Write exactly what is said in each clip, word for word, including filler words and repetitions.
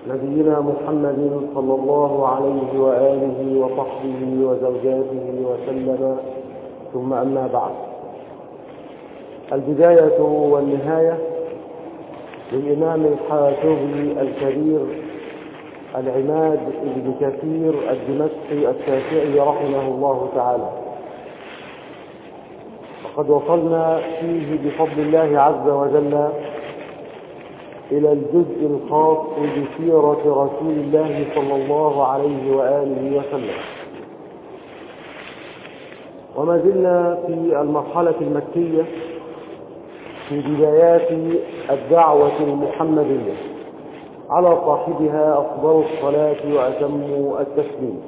نبينا محمد صلى الله عليه وآله وصحبه وزوجاته وسلم، ثم أما بعد. البداية والنهاية للإمام الحافظي الكبير العماد بن كثير الدمشقي الشافعي رحمه الله تعالى. وقد وصلنا فيه بفضل الله عز وجل إلى الجزء الخاص بسيرة رسول الله صلى الله عليه وآله وسلم، وما زلنا في المرحلة المكية في بدايات الدعوة المحمدية على صاحبها أفضل الصلاة وأتم التسليم.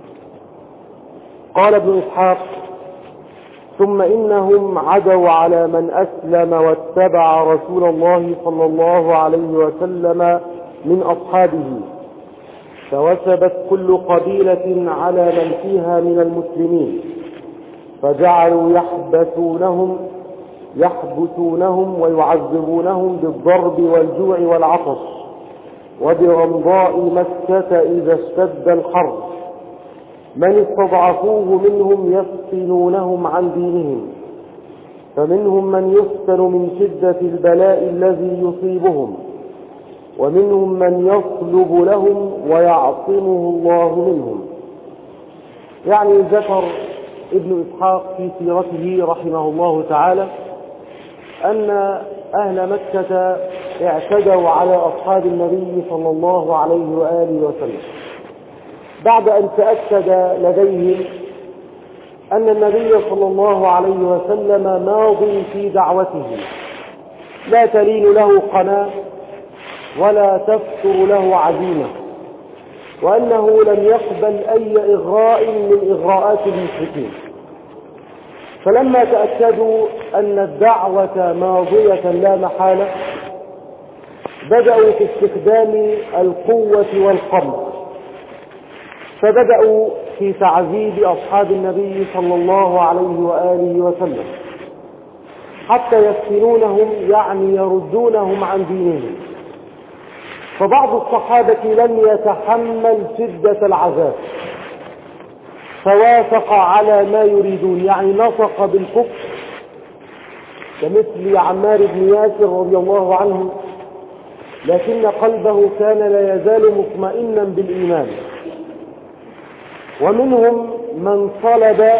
قال ابن إسحاق: ثم إنهم عدوا على من أسلم واتبع رسول الله صلى الله عليه وسلم من أصحابه، فوثبت كل قبيلة على من فيها من المسلمين، فجعلوا يحبسونهم يحبسونهم ويعذبونهم بالضرب والجوع والعطش وبرمضاء مكة إذا اشتد الحر. من استضعفوه منهم يفتنونهم عن دينهم، فمنهم من يفتن من شدة البلاء الذي يصيبهم، ومنهم من يصلب لهم ويعصمه الله منهم. يعني ذكر ابن إسحاق في سيرته رحمه الله تعالى أن أهل مكة اعتدوا على أصحاب النبي صلى الله عليه وآله وسلم بعد أن تأكد لديهم أن النبي صلى الله عليه وسلم ماض في دعوته، لا تلين له قناة ولا تفتر له عزيمة، وأنه لم يقبل أي إغراء من إغراءات المشركين. فلما تأكدوا أن الدعوة ماضية لا محالة، بدأوا في استخدام القوة والقمع، فبدأوا في تعذيب أصحاب النبي صلى الله عليه وآله وسلم حتى يفتنونهم، يعني يردونهم عن دينهم. فبعض الصحابة لم يتحمل شدة العذاب فوافق على ما يريدون، يعني نطق بالكفر، كمثل عمار بن ياسر رضي الله عنه، لكن قلبه كان لا يزال مطمئنا بالإيمان. ومنهم من صلب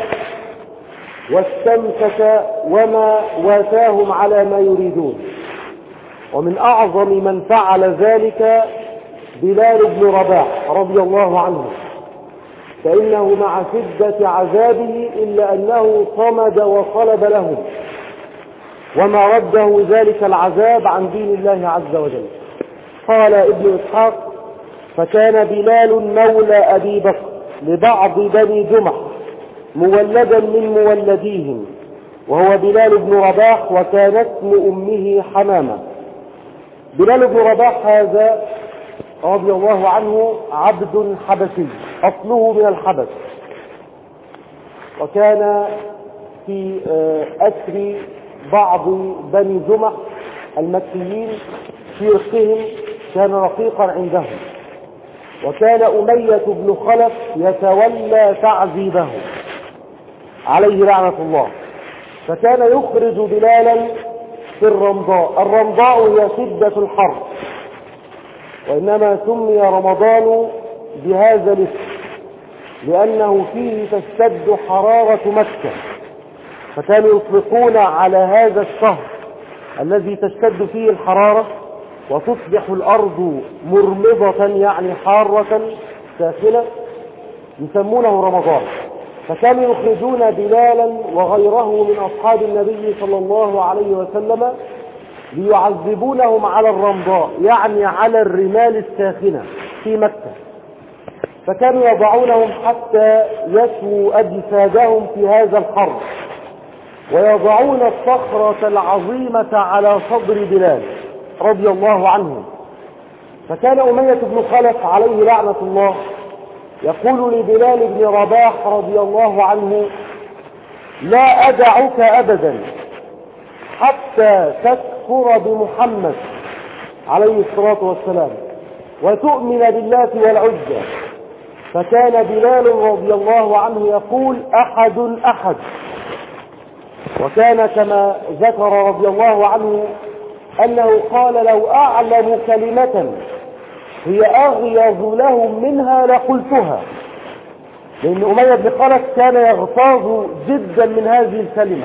واستمسك وما واتاهم على ما يريدون. ومن أعظم من فعل ذلك بلال بن رباح رضي الله عنه، فإنه مع شدة عذابه إلا أنه صمد وصلب لهم، وما رده ذلك العذاب عن دين الله عز وجل. قال ابن إسحاق: فكان بلال مولى أبي بكر لبعض بني جمح مولدا من مولديهم، وهو بلال بن رباح، وكان اسم أمه حمامة. بلال بن رباح هذا رضي الله عنه عبد حبشي، أصله من الحبش، وكان في أسر بعض بني جمح المكيين في رقهم، كان رقيقا عندهم. وكان أمية بن خلف يتولى تعذيبه عليه لعنة الله، فكان يخرج بلالا في الرمضاء. الرمضاء هي شدة الحر، وإنما سمي رمضان بهذا الاسم لأنه فيه تشتد حرارة مكة، فكانوا يطلقون على هذا الشهر الذي تشتد فيه الحرارة وتصبح الأرض مرمضة، يعني حارة ساخنة، يسمونه رمضان. فكانوا يخرجون بلالا وغيره من أصحاب النبي صلى الله عليه وسلم ليعذبونهم على الرمضاء، يعني على الرمال الساخنة في مكة. فكانوا يضعونهم حتى يسووا أجسادهم في هذا الحر، ويضعون الصخرة العظيمة على صدر بلال رضي الله عنه. فكان أمية بن خلف عليه لعنة الله يقول لبلال بن رباح رضي الله عنه: لا أدعك أبدا حتى تكفر بمحمد عليه الصلاة والسلام. وتؤمن باللات والعزى. فكان بلال رضي الله عنه يقول أحد أحد. وكان كما ذكر رضي الله عنه أنه قال لو أعلم كلمة هي أغيظ لهم منها لقلتها، لأن أمية بن خلف كان يغتاظ جدا من هذه الكلمة،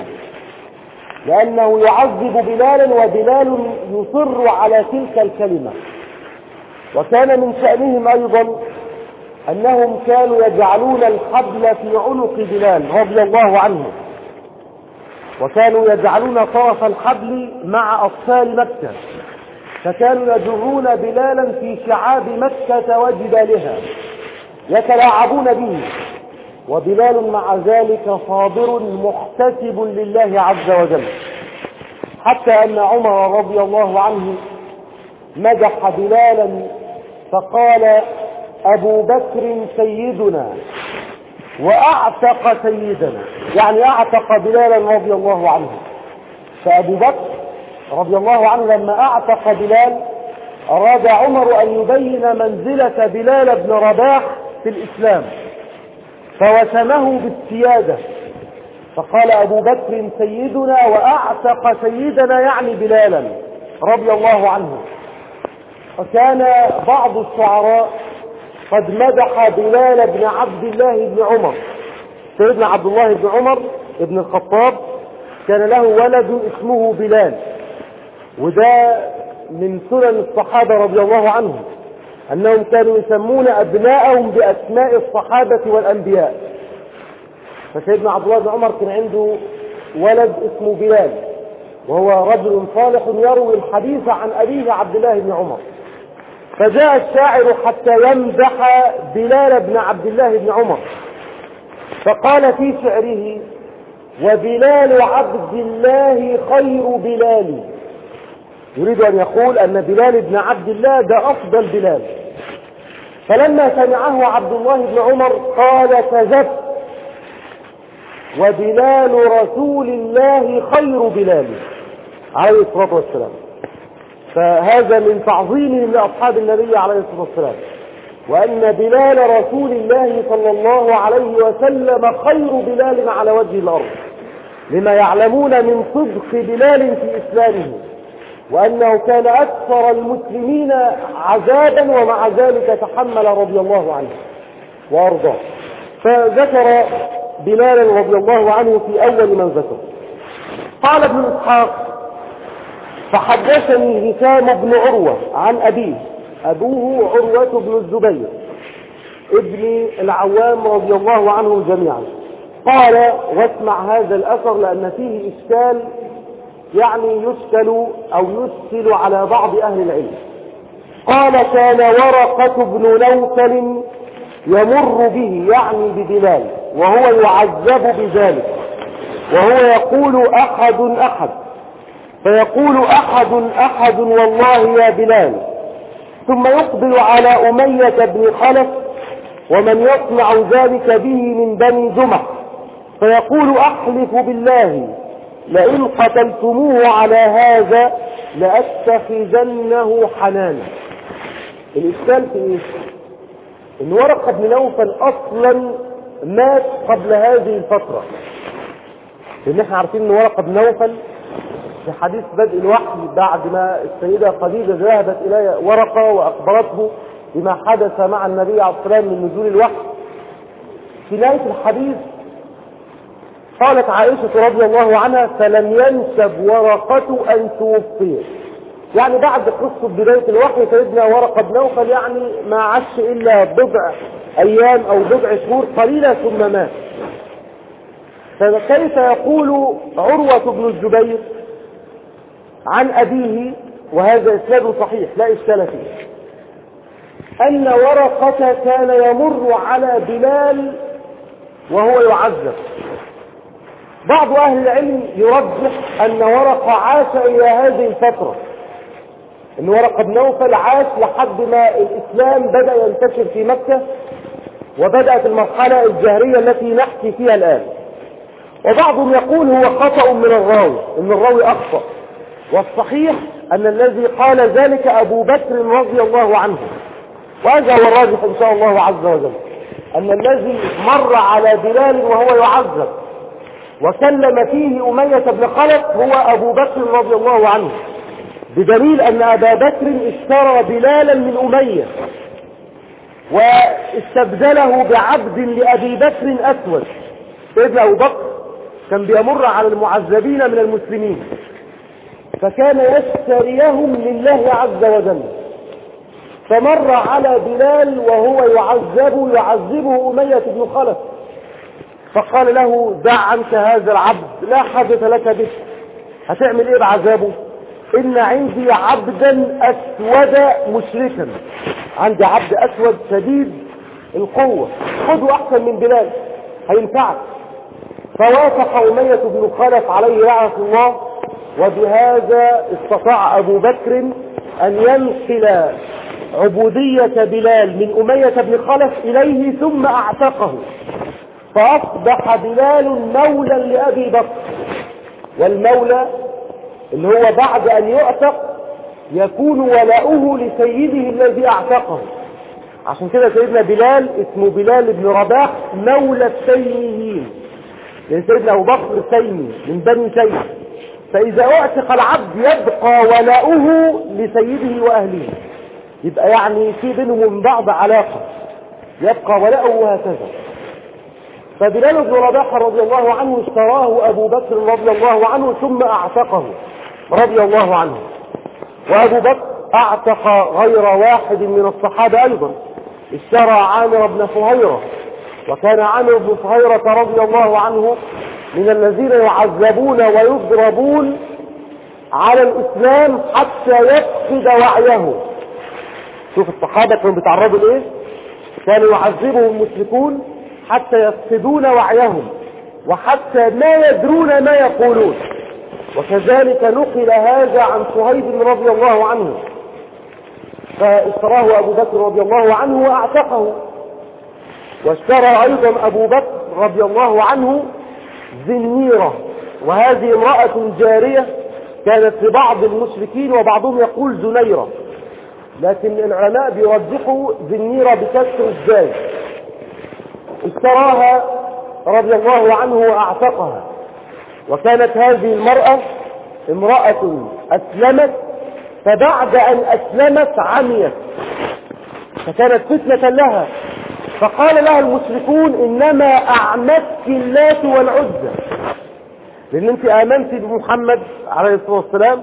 لأنه يعذب بلالا وبلال يصر على تلك الكلمة. وكان من شأنهم أيضا أنهم كانوا يجعلون الحبل في عنق بلال رضي الله عنه، وكانوا يجعلون طرف الحبل مع أطفال مكة، فكانوا يجرون بلالا في شعاب مكة وجبالها يتلاعبون به، وبلال مع ذلك صابر محتسب لله عز وجل. حتى أن عمر رضي الله عنه مدح بلالا فقال أبو بكر سيدنا وأعتق سيدنا، يعني أعتق بلالا رضي الله عنه. فأبو بكر رضي الله عنه لما أعتق بلال أراد عمر أن يبين منزلة بلال بن رباح في الإسلام، فوسمه بالسيادة، فقال أبو بكر سيدنا وأعتق سيدنا، يعني بلالا رضي الله عنه. وكان بعض الشعراء قد مدح بلال بن عبد الله بن عمر. سيدنا عبد الله بن عمر بن الخطاب كان له ولد اسمه بلال، وده من سنن الصحابة رضي الله عنهم أنهم كانوا يسمون أبناءهم بأسماء الصحابة والأنبياء. فسيدنا عبد الله بن عمر كان عنده ولد اسمه بلال، وهو رجل صالح يروي الحديث عن أبيه عبد الله بن عمر. فجاء الشاعر حتى يمدح بلال بن عبد الله بن عمر، فقال في شعره وبلال عبد الله خير بلال، يريد أن يقول أن بلال بن عبد الله ده أفضل بلال. فلما سمعه عبد الله بن عمر قال كذبت، وبلال رسول الله خير بلال عليه الصلاة والسلام. فهذا من تعظيمهم لأصحاب النبي عليه الصلاة والسلام، وأن بلال رسول الله صلى الله عليه وسلم خير بلال على وجه الأرض، لما يعلمون من صدق بلال في إسلامه، وأنه كان أكثر المسلمين عذابا ومع ذلك تحمل رضي الله عنه وأرضاه. فذكر بلال رضي الله عنه في أول من ذكر. قال ابن إسحاق فحدثني هشام بن عروة عن أبيه، أبوه عروة بن الزبير ابن العوام رضي الله عنه جميعا. قال واسمع هذا الأثر لأن فيه إشكال، يعني يشكل أو يشكل على بعض أهل العلم. قال كان ورقة بن نوفل يمر به، يعني ببلال، وهو يعذب بذلك، وهو يقول أحد أحد، فيقول أحد أحد والله يا بلال، ثم يقبل على أمية بن خلف ومن يصنع ذلك به من بني جمح، فيقول أحلف بالله لئن قتلتموه على هذا لأتخذنه حنانا. الإشكال في إيه؟ إن ورقة بن نوفل أصلا مات قبل هذه الفترة، لأن احنا عارفين إن ورقة بن نوفل في حديث بدء الوحي بعد ما السيدة خديجة ذهبت إلى ورقة وأخبرته بما حدث مع النبي عليه الصلاة والسلام من نزول الوحي، في نهاية الحديث قالت عائشة رضي الله عنها فلم ينسب ورقة أن توفي، يعني بعد قصة بداية الوحي سيدنا ورقة بن نوفل يعني ما عاش إلا بضع أيام أو بضع شهور قليلة ثم مات. فكيف يقول عروة بن الزبير عن أبيه وهذا إسناد صحيح لا إشكال فيه أن ورقة كان يمر على بلال وهو يعذب؟ بعض أهل العلم يرجح أن ورقة عاش إلى هذه الفترة، أن ورقة بن نوفل عاش لحد ما الإسلام بدأ ينتشر في مكة وبدأت المرحلة الجهرية التي نحكي فيها الآن. وبعضهم يقول هو خطأ من الراوي، أن الراوي أخطأ، والصحيح أن الذي قال ذلك أبو بكر رضي الله عنه، وهذا هو الراجح إن شاء الله عز وجل، أن الذي مر على بلال وهو يعذب وسلم فيه أمية بن خلف هو أبو بكر رضي الله عنه، بدليل أن أبا بكر اشترى بلالا من أمية واستبدله بعبد لأبي بكر أسود. سيدنا أبو بكر كان بيمر على المعذبين من المسلمين فكان يشتريهم لله عز وجل، فمر على بلال وهو يعذب يعذبه أمية بن خلف فقال له دع عنك هذا العبد لا حاجة لك به، هتعمل ايه بعذابه؟ ان عندي عبدا اسود مشركا، عندي عبد اسود شديد القوة، خذه احسن من بلال هينفعك. فوافق أمية بن خلف عليه لعنة الله، وبهذا استطاع أبو بكر أن ينقل عبودية بلال من أمية بن خلف إليه ثم أعتقه، فأصبح بلال مولا لأبي بكر، والمولى اللي هو بعد أن يعتق يكون ولاؤه لسيده الذي أعتقه. عشان كده سيدنا بلال اسمه بلال بن رباح مولى التيميين، لأن سيدنا أبو بكر تيمي من بني تيم، فإذا اعتق العبد يبقى ولاؤه لسيده وأهله، يبقى يعني في بينهم من بعض علاقة، يبقى ولاؤه وهكذا. فبلال بن رباح رضي الله عنه اشتراه أبو بكر رضي الله عنه ثم أعتقه رضي الله عنه. وأبو بكر أعتق غير واحد من الصحابة أيضا، اشترى عامر بن فهيرة، وكان عامر بن فهيرة رضي الله عنه من الذين يعذبون ويضربون على الإسلام حتى يفقد وعيه. شوف الصحابة كانوا بيتعرضوا لإيه؟ كانوا يعذبهم المشركون حتى يفقدون وعيهم وحتى ما يدرون ما يقولون. وكذلك نقل هذا عن صهيب رضي الله عنه، فاشتراه أبو بكر رضي الله عنه وأعتقه. واشترى أيضا أبو بكر رضي الله عنه زنيرة، وهذه امرأة جارية كانت لبعض المشركين وبعضهم يقول زنيرة، لكن العلماء بيرجحوا زنيرة بكسر الزاي. اشتراها رضي الله عنه وأعتقها، وكانت هذه المرأة امرأة أسلمت، فبعد أن أسلمت عميت فكانت فتنة لها، فقال لها المشركون إنما أعمتك اللات والعزى، لأن أنت آمنت بمحمد عليه الصلاة والسلام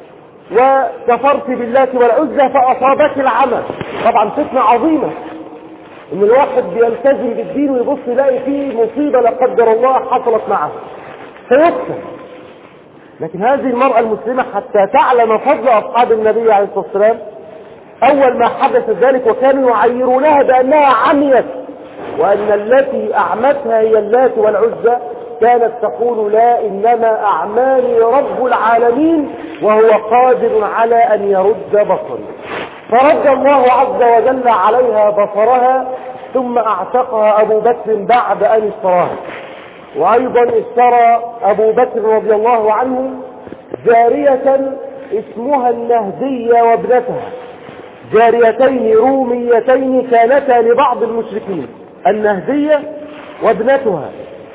وكفرت باللات والعزى فأصابك العمى. طبعا فتنة عظيمة إن الواحد بيلتزم بالدين ويبص يلاقي فيه مصيبة لا قدر الله حصلت معه فيقتل. لكن هذه المرأة المسلمة حتى تعلم فضل أصحاب النبي عليه الصلاة والسلام أول ما حدث ذلك وكانوا يعيرونها بأنها عميت، وأن التي أعمتها هي اللات والعزى، كانت تقول لا إنما أعماني رب العالمين وهو قادر على أن يرد بصري. فرد الله عز وجل عليها بصرها ثم أعتقها أبو بكر بعد أن اشتراها. وأيضا اشترى أبو بكر رضي الله عنه جارية اسمها النهدية وابنتها، جاريتين روميتين كانتا لبعض المشركين، النهدية وابنتها،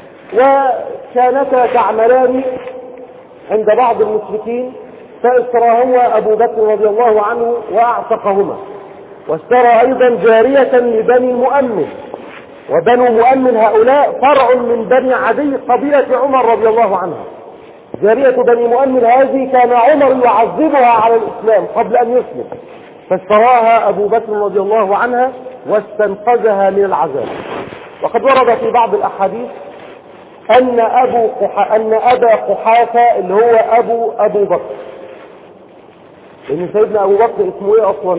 وكانتا تعملان عند بعض المشركين، فاشتراهما أبو بكر رضي الله عنه وأعتقهما. واشترى أيضا جارية لبني مؤمن، وبنو مؤمن هؤلاء فرع من بني عدي قبيلة عمر رضي الله عنها. جارية بني مؤمن هذه كان عمر يعذبها على الإسلام قبل أن يسلم، فاشتراها أبو بكر رضي الله عنها واستنقذها من العذاب. وقد ورد في بعض الأحاديث أن أبو قح... أن أبا قحافة اللي هو أبو أبو بكر، لأن سيدنا أبو بكر اسمه إيه أصلا؟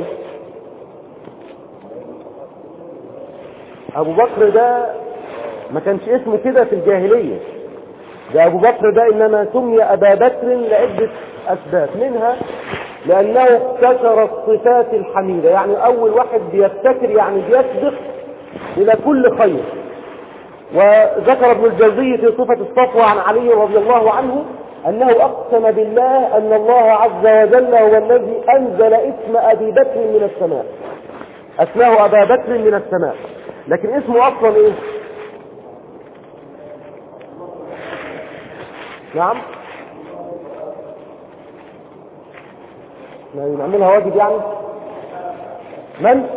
أبو بكر ده ما كانش اسمه كده في الجاهلية، ده أبو بكر ده إنما سمي أبا بكر لعدة أسباب، منها لأنه اكتسر الصفات الحميدة، يعني أول واحد بيبتكر يعني بيسبق إلى كل خير. وذكر ابن الجوزي في صفة الصفوة عن علي رضي الله عنه أنه أقسم بالله أن الله عز وجل هو الذي أنزل اسم أبي بكر من السماء، أسماه أبا بكر من السماء، لكن اسمه أصلا إيه؟ نعم نعملها واجب يعني. من؟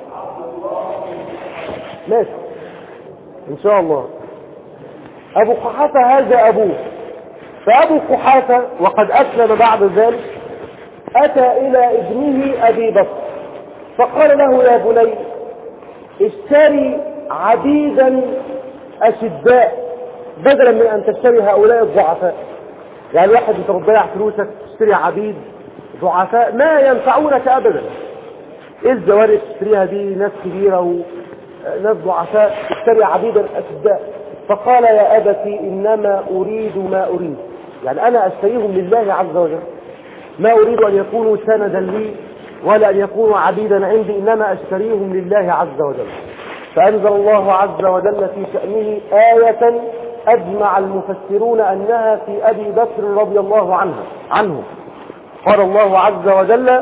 ماشي إن شاء الله. أبو قحافة هذا أبوه. فأبو قحافة وقد أسلم بعد ذلك أتى إلى ابنه أبي بكر فقال له يا بني اشتري عبيدا أشداء بدلا من أن تشتري هؤلاء الضعفاء. يعني واحد بتضيع فلوسك تشتري عبيد ضعفاء ما ينفعونك أبدا. إيه الزوارق تشتريها دي؟ ناس كبيرة وناس ضعفاء، تشتري عبيدا أشداء. فقال يا أبتي إنما أريد ما أريد، يعني أنا أشتريهم لله عز وجل، ما أريد أن يكونوا سندا لي ولا أن يكونوا عبيدا عندي، إنما أشتريهم لله عز وجل. فأنزل الله عز وجل في شأنه آية أجمع المفسرون أنها في أبي بكر رضي الله عنه عنه قال الله عز وجل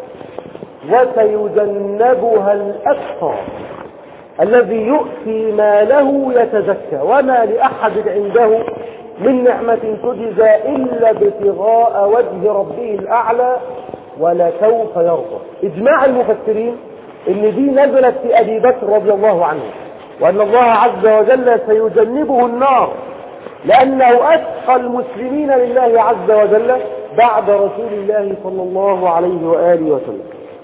وسيجنبها الأتقى الذي يؤتي ماله يتزكى وما لأحد عنده من نعمة تجزى إلا ابتغاء وجه ربه الأعلى ولسوف يرضى. إجماع المفسرين إن دي نزلت في أبي بكر رضي الله عنه، وأن الله عز وجل سيجنبه النار لأنه أتقى المسلمين لله عز وجل بعد رسول الله صلى الله عليه وآله وسلم.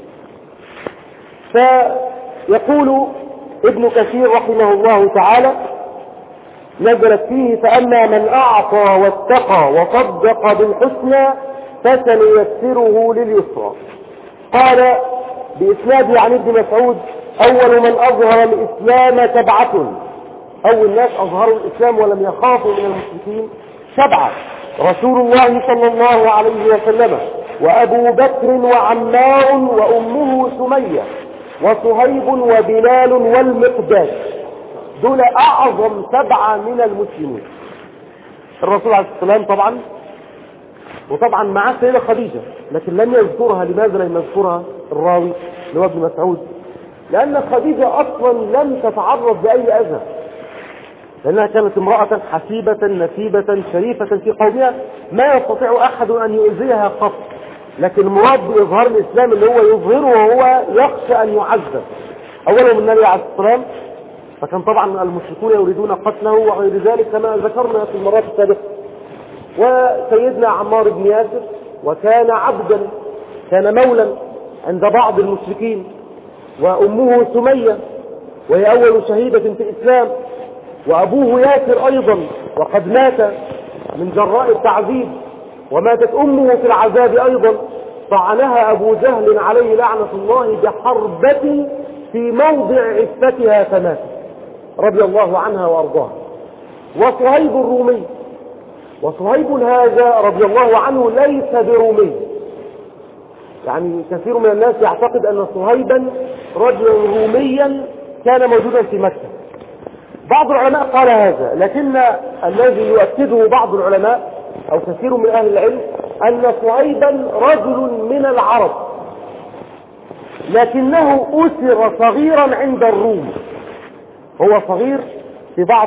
فيقول ابن كثير رحمه الله تعالى نزلت فيه فأما من أعطى واتقى وصدق بالحسنى فسنيسره لليسرى. قال بإسناد عن ابن مسعود أول من أظهر الإسلام سبعة، أول ناس أظهروا الإسلام ولم يخافوا من المشركين سبعة: رسول الله صلى الله عليه وسلم وأبو بكر وعمار وأمه سمية وصهيب وبلال والمقداد. دول أعظم سبعة من المسلمين. الرسول عليه الصلاة والسلام طبعا، وطبعا معاه سيدة خديجة، لكن لم يذكرها. لماذا لم يذكرها الراوي اللي هو ابن مسعود؟ لأن خديجة أصلا لم تتعرض لأي أذى، لأنها كانت امرأة حسيبة نسيبة شريفة في قومها ما يستطيع أحد أن يؤذيها قط، لكن مراد بإظهار الإسلام اللي هو يظهره وهو يخشى أن يعذب. أولهم النبي عليه الصلاة والسلام، فكان طبعا المشركون يريدون قتله وغير ذلك كما ذكرنا في المرات السابقة. وسيدنا عمار بن ياسر، وكان عبدا، كان مولا عند بعض المشركين. وأمه سمية وهي أول شهيدة في الإسلام. وأبوه ياسر أيضا وقد مات من جراء التعذيب، وماتت أمه في العذاب أيضا. طعنها أبو جهل عليه لعنة الله بحربة في موضع عفتها فمات رضي الله عنها وأرضاها. وصهيب الرومي، وصهيب هذا رضي الله عنه ليس برومي، يعني كثير من الناس يعتقد أن صهيبا رجلا روميا كان موجودا في مكة. بعض العلماء قال هذا، لكن الذي يؤكده بعض العلماء أو كثير من أهل العلم أن صهيبا رجل من العرب، لكنه أسر صغيرا عند الروم. هو صغير في بعض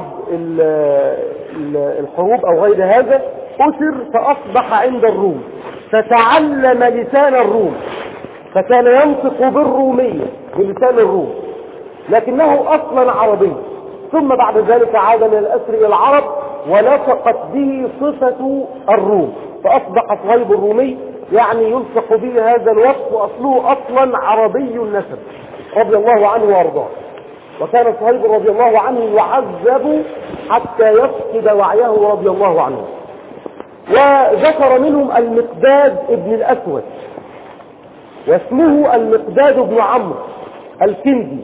الحروب أو غير هذا، أسر فأصبح عند الروم، فتعلم لسان الروم، فكان ينطق بالرومية بلسان الروم، لكنه أصلا عربي. ثم بعد ذلك عاد من الأسر إلى العرب ولصقت به صفة الروم، فأصبح صهيب الرومي، يعني يلصق به هذا الوصف، وأصله أصلا عربي النسب رضي الله عنه وأرضاه. وكان صهيب رضي الله عنه يعذب حتى يفقد وعيه رضي الله عنه. وذكر منهم المقداد ابن الأسود، واسمه المقداد بن عمرو الكندي،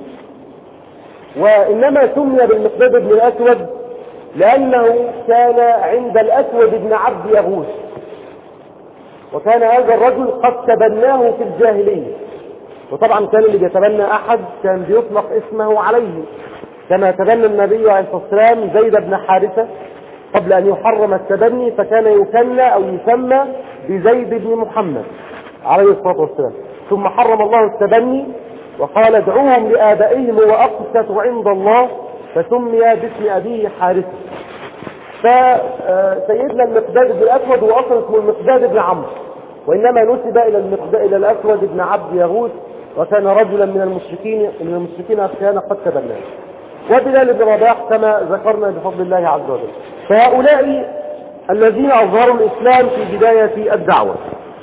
وإنما سمي بالمقداد بن الأسود لأنه كان عند الأسود بن عبد يغوث، وكان هذا الرجل قد تبناه في الجاهلية. وطبعا كان اللي بيتبنى أحد كان بيطلق اسمه عليه، كما تبنى النبي عليه الصلاة والسلام زيد بن حارثة قبل أن يحرم التبني، فكان يكنى أو يسمى بزيد بن محمد عليه الصلاة والسلام. ثم حرم الله التبني وقال ادعوهم لآبائهم وأقسط عند الله، فسمي باسم أبيه حارثة. فسيدنا المقداد بن الأسود هو أصلا اسمه المقداد بن عمرو، وإنما نسب إلى المقداد إلى الأسود بن عبد يغوث، وكان رجلا من المشركين من المشركين كان قد تبناه. وبلال بن رباح كما ذكرنا بفضل الله عز وجل. فهؤلاء الذين أظهروا الإسلام في بداية الدعوة.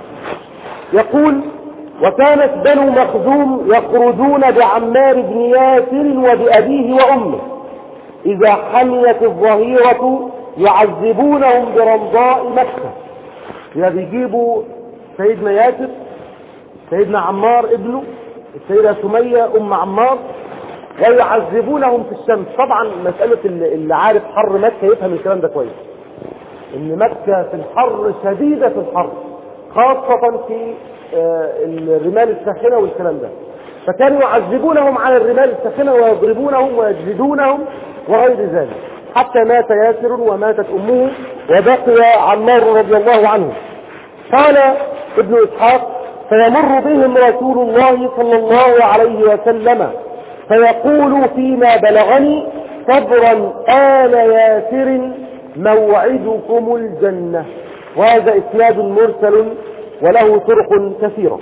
يقول وكانت بنو مخزوم يخرجون بعمار بن ياسر وبأبيه وأمه إذا حميت الظهيرة يعذبونهم برمضاء مكة. إذا بيجيبوا سيدنا ياسر، سيدنا عمار ابنه، السيدة سمية أم عمار، ويعذبونهم في الشمس. طبعا مسألة اللي عارف حر مكة يفهم الكلام ده كويس، ان مكة في الحر شديدة في الحر، خاصة في الرمال الساخنة والكلام ده. فكانوا يعذبونهم على الرمال الساخنة ويضربونهم ويجلدونهم وغير ذلك، حتى مات ياسر وماتت أمه وبقي عمار رضي الله عنه. قال ابن إسحاق فيمر بهم رسول الله صلى الله عليه وسلم فيقول فيما بلغني صبرا آل ياسر موعدكم الجنة. وهذا إسناد مرسل وله طرق كثيرة.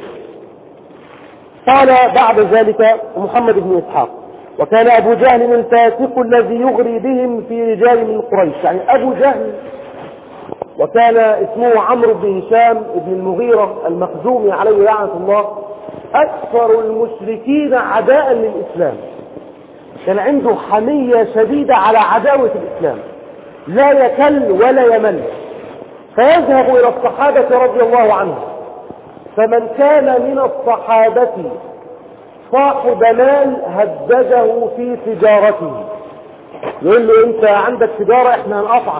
قال بعد ذلك محمد بن إسحاق وكان أبو جهل الفاسق الذي يغري بهم في رجال من قريش. يعني أبو جهل وكان اسمه عمرو بن هشام بن المغيرة المخزومي عليه لعنة الله، أكثر المشركين عداء للإسلام، كان عنده حمية شديدة على عداوة الإسلام، لا يكل ولا يمل. فيذهب إلى الصحابة رضي الله عنهم، فمن كان من الصحابة صاحب مال هدده في تجارته، يقول له انت عندك تجارة احنا هنقطعك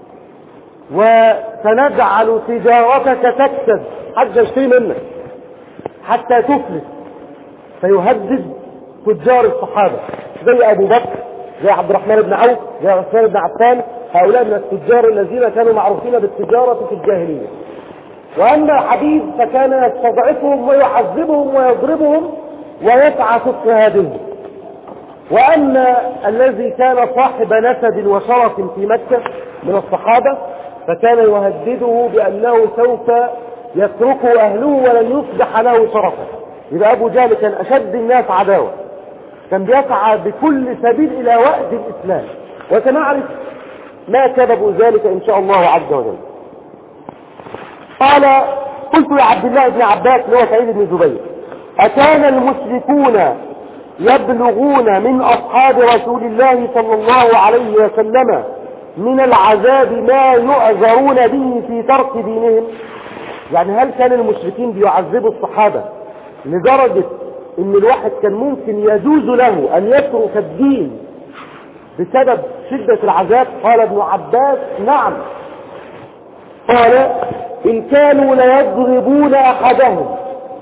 وسنجعل تجارتك تكسب حتى يشتري منك حتى تفلس. فيهدد تجار الصحابة زي ابو بكر، زي عبد الرحمن بن عوف، زي عثمان بن عفان. هؤلاء من التجار الذين كانوا معروفين بالتجارة في الجاهلية. واما حبيب فكان يستضعفهم ويعذبهم ويضربهم ويسعى في اضطهادهم. واما الذي كان صاحب نسب وشرف في مكة من الصحابة فكان يهدده بانه سوف يتركه اهله ولن يصبح له شرفا. يبقى ابو جهل كان اشد الناس عداوة، كان بيسعى بكل سبيل الى وأد الاسلام، وسنعرف ما سبب ذلك ان شاء الله عز وجل. قال قلت لعبد الله بن عباس اللي هو سعيد بن جبير أكان المشركون يبلغون من أصحاب رسول الله صلى الله عليه وسلم من العذاب ما يعذرون به في ترك دينهم؟ يعني هل كان المشركين بيعذبوا الصحابة لدرجة ان الواحد كان ممكن يجوز له ان يترك الدين بسبب شدة العذاب؟ قال ابن عباس نعم. قال إن كانوا ليضربون أحدهم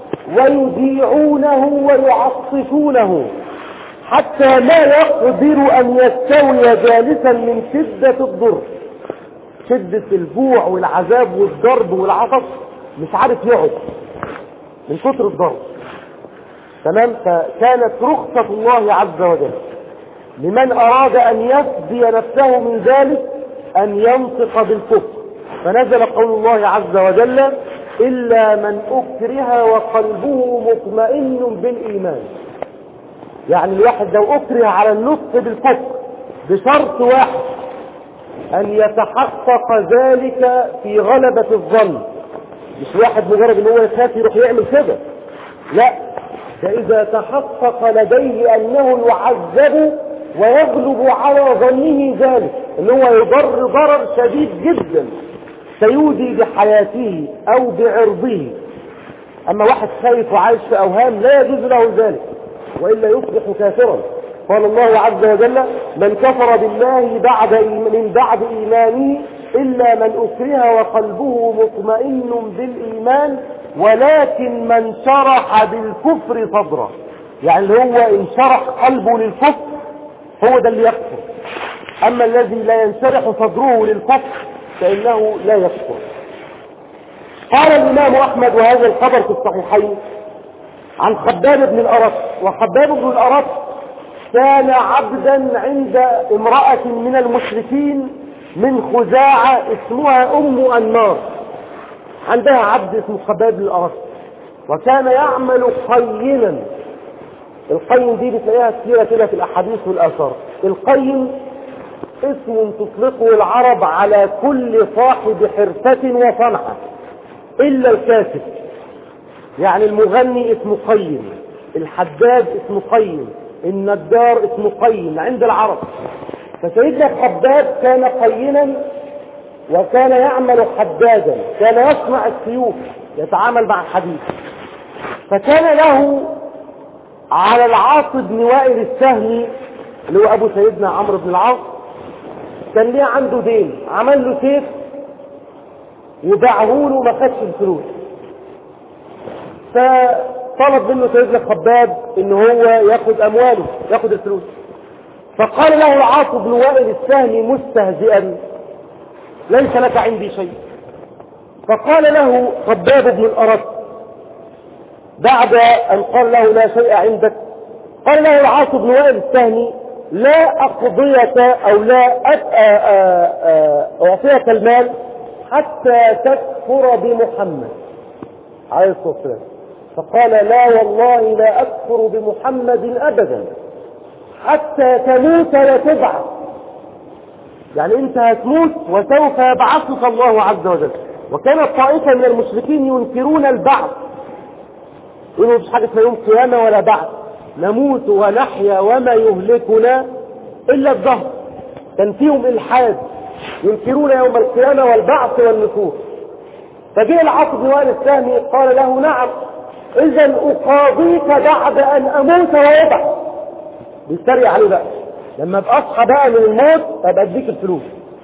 ويجيعونه ويعطشونه حتى ما يقدر أن يستوي جالسا من شدة الضر، شدة الجوع والعذاب والضرب والعطش، مش عارف يقعد من كتر الضرب. تمام. فكانت رخصة الله عز وجل لمن أراد أن يفدي نفسه من ذلك أن ينطق بالكفر، فنزل قول الله عز وجل إلا من أكره وقلبه مطمئن بالإيمان. يعني الواحد لو أكره على النطق بالكفر بشرط واحد، أن يتحقق ذلك في غلبة الظن. مش واحد مجرد ان هو يخاف يروح يعمل كده، لا، ده إذا تحقق لديه أنه يعذب ويغلب على ظنه ذلك، ان هو يضر ضرر شديد جدا سيودي بحياته او بعرضه. اما واحد خايف وعايش في اوهام لا يجوز له ذلك، والا يصبح كافرا. قال الله عز وجل من كفر بالله بعد من بعد ايمانه الا من اكره وقلبه مطمئن بالايمان ولكن من شرح بالكفر صدره. يعني اللي هو انشرح قلبه للكفر هو ده اللي يكفر، اما الذي لا ينشرح صدره للكفر فإنه لا يكفر. قال الإمام أحمد وهذا الخبر في الصحيحين عن خباب بن الأرط. وخباب بن الأرط كان عبدا عند امرأة من المشركين من خزاعة اسمها أم أنمار، عندها عبد اسمه خباب بن الأرط، وكان يعمل قينا. القين دي بتلاقيها كثيرة كده في الأحاديث والآثار. القين اسم تطلقه العرب على كل صاحب حرفة وصنعة إلا الكاتب. يعني المغني اسمه قين، الحداد اسمه قين، النجار اسمه قين عند العرب. فسيدنا خباب كان قينا وكان يعمل حدادا، كان يصنع السيوف، يتعامل مع الحديد. فكان له على العاص بن وائل السهمي اللي هو ابو سيدنا عمرو بن العاص، كان ليه عنده دين، عمل له سيف وباعه له ما خدش الفلوس. فطلب منه سيدنا خباب ان هو ياخد امواله، ياخد الفلوس. فقال له العاص بن وائل السهمي مستهزئا: ليس لك عندي شيء. فقال له خباب بن الأرط بعد ان قال له لا شيء عندك، قال له العاص بن وائل السهمي: لا أقضيك أو لا أعطيك المال حتى تكفر بمحمد عليه الصلاة والسلام. فقال: لا والله لا أكفر بمحمد أبدا حتى تموت وتبعث. يعني أنت هتموت وسوف يبعثك الله عز وجل. وكانت طائفة من المشركين ينكرون البعث، يقولوا مش حاجة اسمها يوم قيامة ولا بعث، نموت ونحيا وما يهلكنا إلا الدهر. كان فيهم إلحاد، ينكرون يوم القيامة والبعث والنشور. فجاء العاص بن وائل السهمي قال له: نعم، إذا أقاضيك بعد أن أموت ويبعث. بيستريق عليه بقى، لما ابقى أصحى بقى من الموت أبقى أديك الفلوس.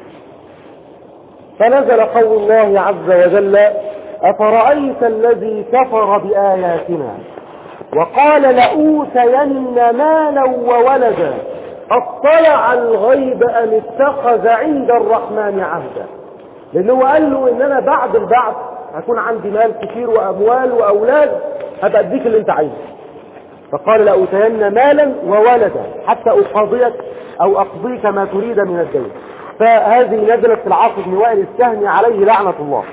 فنزل قول الله عز وجل: أفرأيت الذي كفر بآياتنا وقال لأوتين مالا وولدا اطلع الغيب أم اتخذ عند الرحمن عهدا. لأنه قال له إن أنا بعد البعث هكون عندي مال كثير وأموال وأولاد، هبقى أديك اللي أنت عايزه. فقال لأوتين مالا وولدا حتى أقاضيك أو أقضيك ما تريد من الدين. فهذه نزلت في العاص بن وائل السهمي عليه لعنة الله.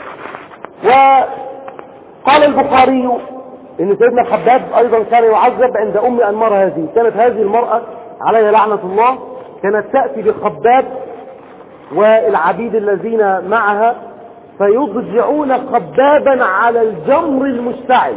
وقال البخاري إن سيدنا خباب أيضا كان يعذب عند أم أنمار. هذه كانت هذه المرأة عليها لعنة الله، كانت تأتي بخباب والعبيد الذين معها فيضجعون خبابا على الجمر المشتعل،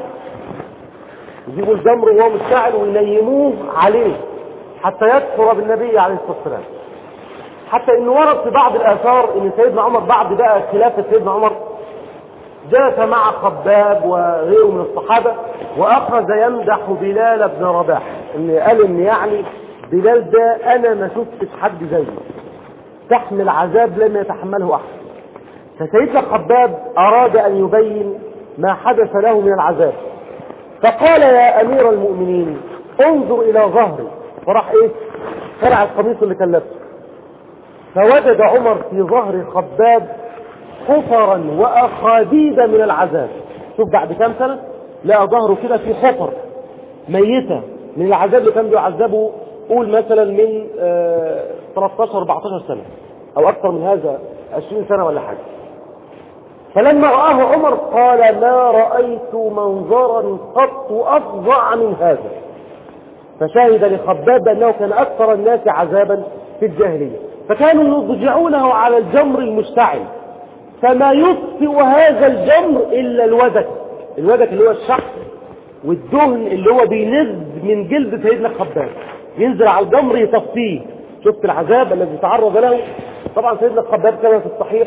يجيبوا الجمر وهو مشتعل وينيموه عليه حتى يكفر بالنبي عليه الصلاة والسلام. حتى إنه ورد في بعض الآثار إن سيدنا عمر بعد بقى خلافة سيدنا عمر جلس مع خباب وغيره من الصحابة وأخذ يمدح بلال بن رباح، إن قال إن يعني بلال ده أنا ما شفتش حد زيه، تحمل عذاب لم يتحمله أحد. فسيدنا خباب أراد أن يبين ما حدث له من العذاب، فقال: يا أمير المؤمنين انظر إلى ظهري. فراح إيه؟ خلع القميص اللي كان لابسه، فوجد عمر في ظهر خباب حفرا وأخاديد من العذاب. شوف بعد كام سنة لقى ظهره كده في حفر ميتة من العذاب اللي كان بيعذبه، قول مثلا من آه ثلاثة عشر أربعة عشر سنة أو أكثر من هذا، عشرين سنة ولا حاجة. فلما رآه عمر قال: ما رأيت منظرا قط أفظع من هذا. فشاهد لخباب أنه كان أكثر الناس عذابا في الجاهلية، فكانوا يضجعونه على الجمر المشتعل، فما يطفئ هذا الجمر إلا الودك. الودك اللي هو الشحم والدهن اللي هو بينز من جلد سيدنا خباب، ينزل على الجمر يطفيه. شفت العذاب الذي تعرض له. طبعا سيدنا خباب كما في الصحيح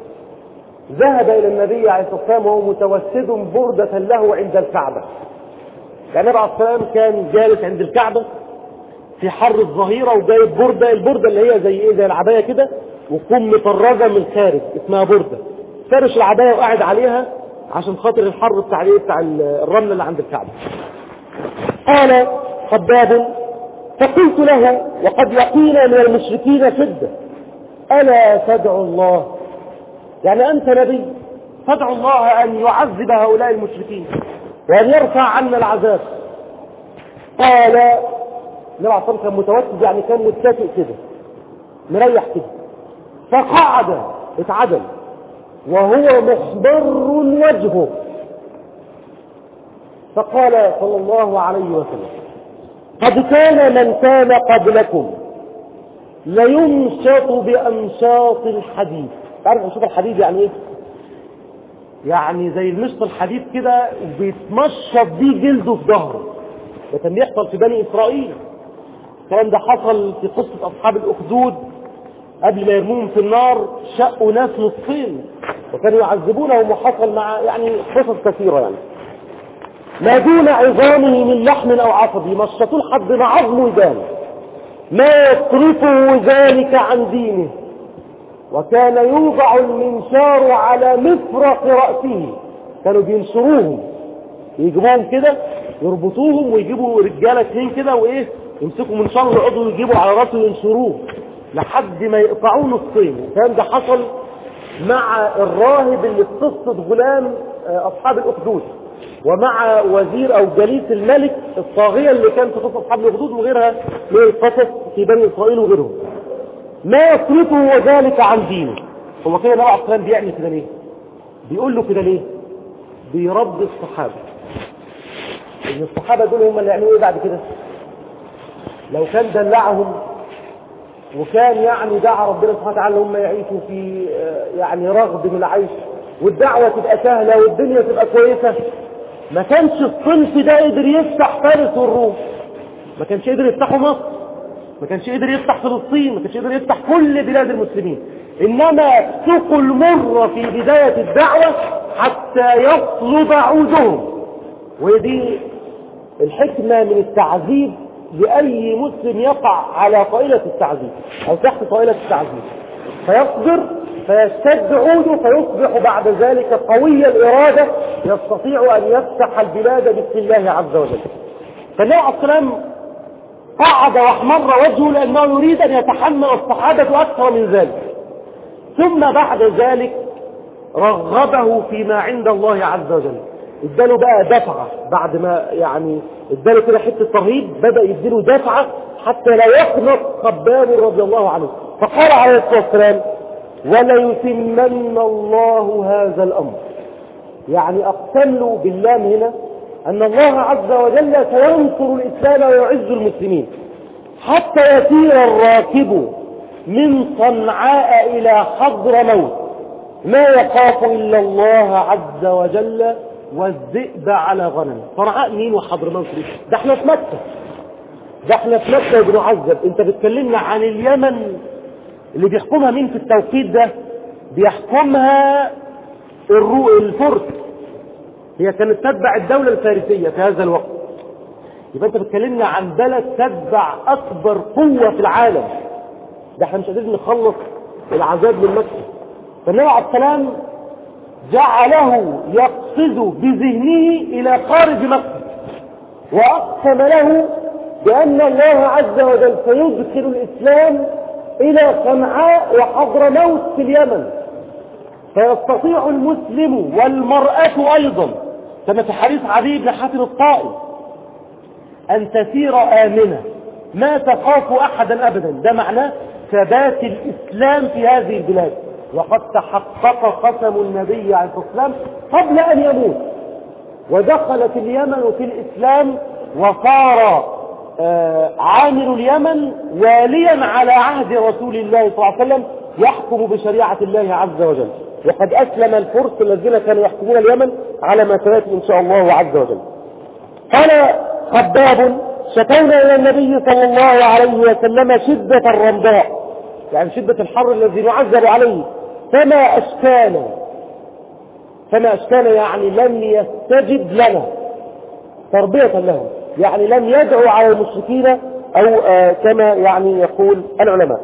ذهب إلى النبي عليه الصلاة والسلام وهو متوسد بردة له عند الكعبة. يعني النبي عليه الصلاة والسلام كان جالس عند الكعبة في حر الظهيرة وجايب بردة، البردة اللي هي زي ايه، زي العباية كده، وتكون مطرزة من خارج اسمها بردة، فارش العباية وقاعد عليها عشان خاطر الحر بتاع ايه، بتاع الرمل اللي عند الكعبة. قال خباب: فقلت له وقد لقينا من المشركين شدة، ألا تدعو الله، يعني أنت نبي، فادعو الله أن يعذب هؤلاء المشركين وأن يرفع عنا العذاب. قال النبي عليه الصلاة والسلام كان متوسد، يعني كان متكئ كده مريح كده، فقعد اتعدل وهو محمر وجهه، فقال صلى الله عليه وسلم: قد كان من كان قبلكم لينشط بأنشاط الحديد. تعرف أنشاط الحديد يعني ايه؟ يعني زي المشط الحديد كده وبيتمشط بيه جلده في ظهره. ده كان بيحصل في بني إسرائيل. الكلام ده حصل في قصة أصحاب الأخدود قبل ما يرموهم في النار، شقوا ناس نصفين وكانوا يعذبونهم، وحصل مع يعني قصص كثيرة يعني. ما دون عظامه من لحم أو عصب يمشطوه لحد ما عظمه يبان، ما يصرفه ذلك عن دينه. وكان يوضع المنشار على مفرق رأسه، كانوا بينشروهم يجيبوهم كده يربطوهم ويجيبوا رجالة اتنين كده وايه يمسكوا منشار ويقعدوا يجيبوا على راسه وينشروه لحد ما يقطعوه نصين. الكلام ده حصل مع الراهب اللي في قصة غلام أصحاب الأخدود، ومع وزير أو جليس الملك الطاغية اللي كان في قصة أصحاب الأخدود وغيرها من القصص في بني إسرائيل وغيرهم. ما يصرفه ذلك عن دينه. هو كده النبي عليه الصلاة والسلام بيعمل كده ليه؟ بيقول له كده ليه؟ بيربي الصحابة. إن الصحابة دول هم اللي يعملوا إيه بعد كده؟ لو كان دلعهم وكان يعني دعا ربنا سبحانه وتعالى هم يعيشوا في يعني رغد من العيش والدعوة تبقى سهلة والدنيا تبقى كويسة، ما كانش الصنف ده قدر يفتح فارس والروم، ما كانش قدر يفتحوا مصر، ما كانش قدر يفتح فلسطين، ما كانش قدر يفتح كل بلاد المسلمين. إنما سقوا المر في بداية الدعوة حتى يصلب عودهم. ودي الحكمة من التعذيب لأي مسلم يقع على طائلة التعذيب أو تحت طائلة التعذيب، فيصبر فيشتد عوده فيصبح بعد ذلك قوي الإرادة يستطيع أن يفتح البلاد بسم الله عز وجل. فالنبي عليه السلام قعد واحمر وجهه لأنه يريد أن يتحمل الصحابة أكثر من ذلك، ثم بعد ذلك رغبه فيما عند الله عز وجل، اداله بقى دفعة بعد ما يعني اداله كده حتة ترهيب، بدأ يديله دفعة حتى لا يقنط خباب رضي الله عنه. فقال عليه الصلاة والسلام: وليتمن الله هذا الأمر. يعني أقسم له بالله هنا أن الله عز وجل سينصر الإسلام ويعز المسلمين حتى يسير الراكب من صنعاء إلى حضرموت ما يخاف إلا الله عز وجل والذئب على غنم. صنعاء مين وحضرموت؟ ده احنا في مكة، ده احنا في مكة وبنعذب. انت بتكلمنا عن اليمن اللي بيحكمها مين في التوقيت ده؟ بيحكمها الفرس، هي كانت تتبع الدولة الفارسية في هذا الوقت. يبقى انت بتكلمنا عن بلد تتبع اكبر قوة في العالم، ده احنا مش قادرين نخلص العذاب من مكة. فالنبي عليه السلام جعله يقصد بذهنه الى خارج مكة، واقسم له بان الله عز وجل سيدخل الاسلام الى صنعاء وحضرموت في اليمن، فيستطيع المسلم والمرأة ايضا كما في حديث علي بن حاتم الطائي ان تسير آمنة ما تخاف احدا ابدا. ده معناه ثبات الاسلام في هذه البلاد، وقد تحقق قسم النبي عليه الصلاة والسلام قبل ان يموت، ودخلت اليمن في الاسلام وصار آه عامل اليمن واليا على عهد رسول الله صلى الله عليه وسلم يحكم بشريعة الله عز وجل. وقد اسلم الفرس الذين كانوا يحكمون اليمن على ما سيأتي ان شاء الله عز وجل. قال خباب: شكونا الى النبي صلى الله عليه وسلم شدة الرمضاء، يعني شدة الحر الذي نعذب عليه، فما اشكانا فما اشكانا يعني لم يستجب لنا تربية لهم، يعني لم يدعو على المشركين او آه كما يعني يقول العلماء.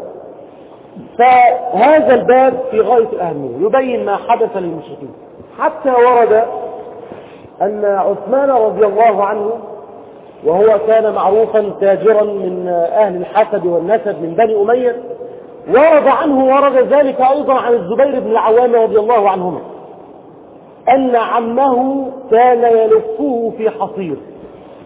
فهذا الباب في غاية الأهمية يبين ما حدث للمشركين، حتى ورد أن عثمان رضي الله عنه وهو كان معروفا تاجرا من أهل الحسب والنسب من بني أمية، ورد عنه ورد ذلك أيضا عن الزبير بن العوام رضي الله عنهما أن عمه كان يلفه في حصير،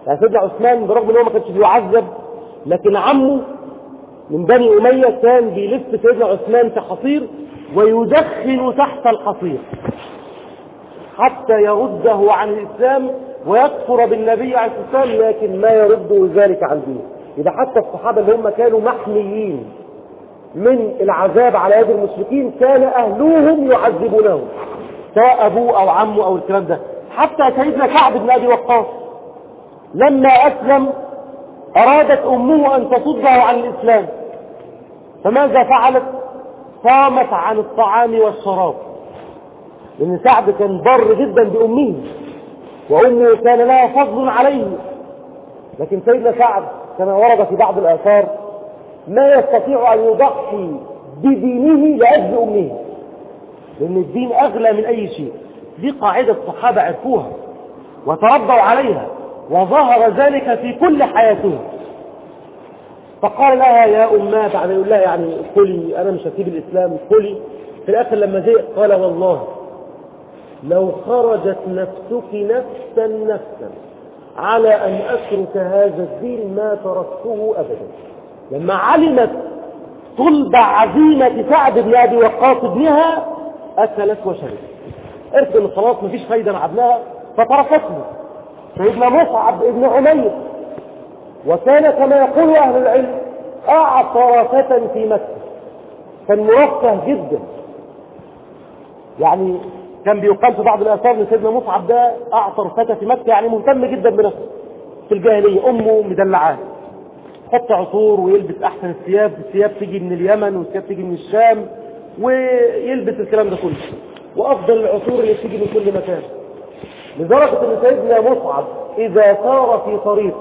يعني سيدنا عثمان برغم ان هو ما كانش بيعذب، لكن عمه من بني أمية كان بيلف سيدنا عثمان في حصير ويدخن تحت الحصير حتى يرده عن الإسلام ويكفر بالنبي عليه الصلاة والسلام، لكن ما يرده ذلك عن دينه. إذا حتى الصحابة اللي هم كانوا محميين من العذاب على يد المشركين كان أهلوهم يعذبونهم، سواء أبوه أو عمه أو الكلام ده. حتى سيدنا كعب بن أبي وقاص لما أسلم أرادت أمه أن تصده عن الإسلام، فماذا فعلت؟ صامت عن الطعام والشراب، لأن سعد كان بر جدا بأمه وأمه كان لها فضل عليه. لكن سيدنا سعد كما ورد في بعض الآثار ما يستطيع أن يضحي بدينه لأجل أمه، لأن الدين أغلى من أي شيء. دي قاعدة الصحابة عرفوها وتربوا عليها وظهر ذلك في كل حياتهم. فقال لها يا أماه، بعد يقول لها يعني قولي أنا مش هسيب الإسلام، قولي. في الآخر لما زهق قال والله لو خرجت نفسك نفسا نفسا على أن أترك هذا الدين ما تركته أبدا. لما علمت طلب عزيمة سعد بن أبي وقاص ابنها أكلت وشربت، عرفت إن خلاص مفيش فايدة مع ابنها فتركته. سيدنا مصعب ابن عمير وكان كما يقول أهل العلم أعطر فتى في مكة، كان مرفه جدا، يعني كان بيقال في بعض الآثار ان سيدنا مصعب ده أعطر فتى في مكة، يعني مهتم جدا بنفسه. في الجاهلية أمه مدلعاه، حط عطور ويلبس أحسن الثياب، الثياب تيجي من اليمن والثياب تيجي من الشام، ويلبس الكلام ده كله، وأفضل العطور اللي تيجي من كل مكان. لدرجة ان سيدنا مصعب إذا سار في طريق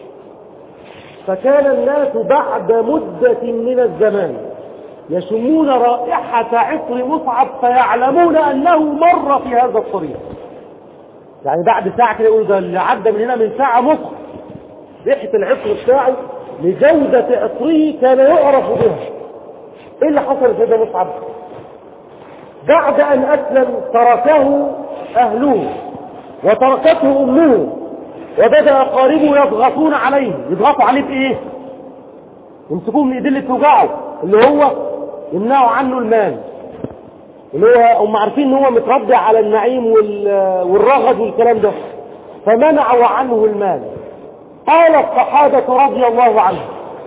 فكان الناس بعد مدة من الزمان يشمون رائحة عطر مصعب فيعلمون أنه مر في هذا الطريق. يعني بعد ساعة كده يقول ده اللي عدى من هنا من ساعة مصعب، ريحة العطر بتاعه لجودة عطره كان يعرف بها. ايه اللي حصل في هذا مصعب؟ بعد أن أسلم تركه أهله وتركته أمه، وبدأ أقاربه يضغطون عليه. يضغطوا عليه بإيه؟ يمسكوه من إيديه اللي توجعه، اللي هو يمنعوا عنه المال، اللي هو هم عارفين ان هو متربع على النعيم والرغد والكلام ده، فمنعوا عنه المال. قال الصحابة رضي الله عنهم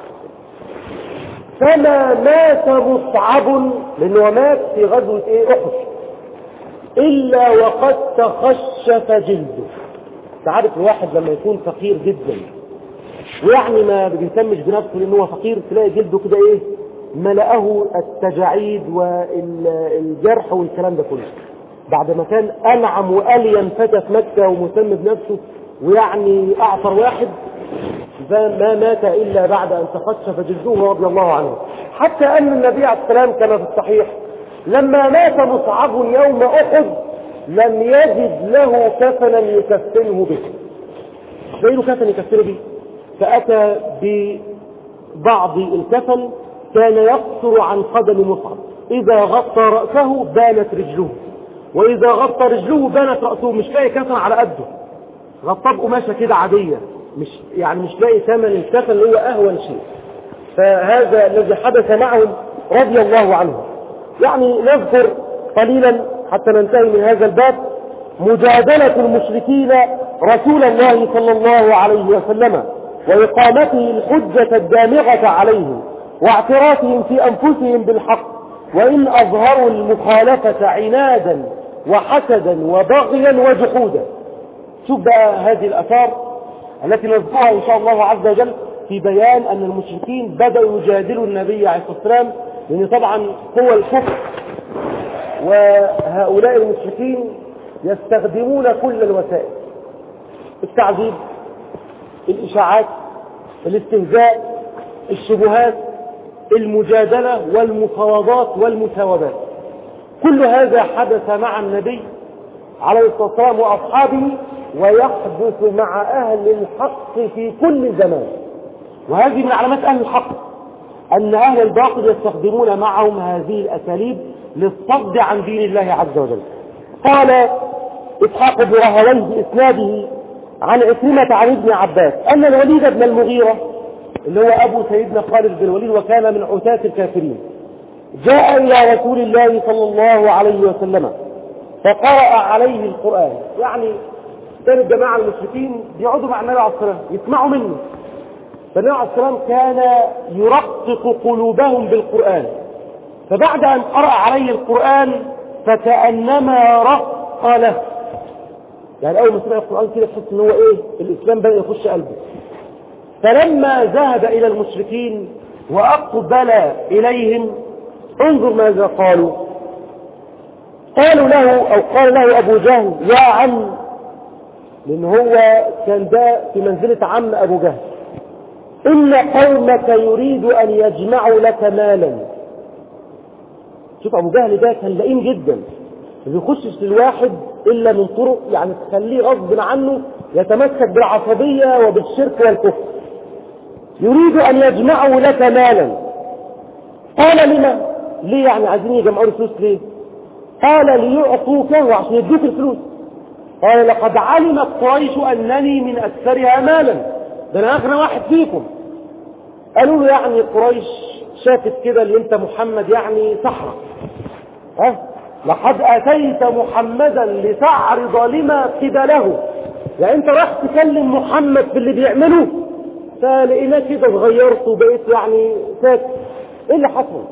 فما مات مصعب، لأنه مات في غزوة ايه؟ أحد، إلا وقد تخشف جلده. تعرف الواحد لما يكون فقير جدا ويعني ما بيهتمش بنفسه لأنه هو فقير، تلاقي جلده كده ايه؟ ملأه التجاعيد والجرح والكلام ده كله. بعد ما كان أنعم وألين فتى في مكة ومهتم بنفسه ويعني أعطر واحد، فما مات إلا بعد أن تخشف جلده رضي الله عنه. حتى أن النبي عليه السلام كان في الصحيح لما مات مصعب يوم أحد لم يجد له كفنا يكفنه به. غير كفن يكفنه به، فأتى ببعض الكفن كان يقصر عن قدم مصعب، إذا غطى رأسه بانت رجله، وإذا غطى رجله بانت رأسه. مش لاقي كفن على قده، غطاه بقماشة كده عادية، مش يعني مش لاقي ثمن الكفن اللي هو أهون شيء. فهذا الذي حدث معهم رضي الله عنه. يعني نذكر قليلا حتى ننتهي من هذا الباب مجادلة المشركين رسول الله صلى الله عليه وسلم وإقامته الحجة الدامغة عليهم واعترافهم في أنفسهم بالحق، وإن أظهروا المخالفة عنادا وحسدا وبغيا وجحودا. شوف بقى هذه الآثار التي نذكرها إن شاء الله عز وجل في بيان أن المشركين بدأوا يجادلوا النبي عليه الصلاة والسلام، لأن طبعا هو الكفر، وهؤلاء المشركين يستخدمون كل الوسائل: التعذيب، الإشاعات، الاستهزاء، الشبهات، المجادلة والمفاوضات والمساوبات. كل هذا حدث مع النبي عليه الصلاة والسلام وأصحابه، ويحدث مع أهل الحق في كل زمان. وهذه من علامات أهل الحق أن أهل الباطل يستخدمون معهم هذه الأساليب للصد عن دين الله عز وجل. قال إسحاق بن راهويه بإسناده عن عكرمة عن ابن عباس أن الوليد بن المغيرة اللي هو أبو سيدنا خالد بن الوليد وكان من عتاة الكافرين جاء إلى رسول الله صلى الله عليه وسلم فقرأ عليه القرآن. يعني كان الجماعة المشركين بيقعدوا مع النبي عليه الصلاة والسلام يسمعوا منه، فالنبي عليه الصلاة والسلام كان يرقق قلوبهم بالقرآن، فبعد أن قرأ عليه القرآن فكأنما رق له، يعني أول ما سمع القرآن كده تحس إن هو إيه الإسلام بدأ يخش قلبه. فلما ذهب إلى المشركين وأقبل إليهم انظر ماذا قالوا. قالوا له أو قال له أبو جهل يا عم، لأن هو كان ده في منزلة عم أبو جهل، إن قومك يريد أن يجمعوا لك مالا. شوف أبو جهل ده كان لئيم جدا، ما بيخشش للواحد إلا من طرق يعني تخليه غصب عنه يتمسك بالعصبية وبالشرك والكفر. يريد أن يجمعوا لك مالا. قال لما؟ ليه يعني عايزين يجمعوا الفلوس ليه؟ قال ليعطوك وعشان يدوك الفلوس. قال لقد علمت قريش أنني من أكثرها مالا، ده أنا أغنى واحد فيكم. قالوا له يعني قريش شافت كده اللي انت محمد يعني سحرة، ها لقد أتيت محمدا لتعرض لما قبله، يعني انت راح تكلم محمد في اللي بيعمله، فلقينا كده اتغيرت وبقيت يعني ساكت، ايه اللي حصل؟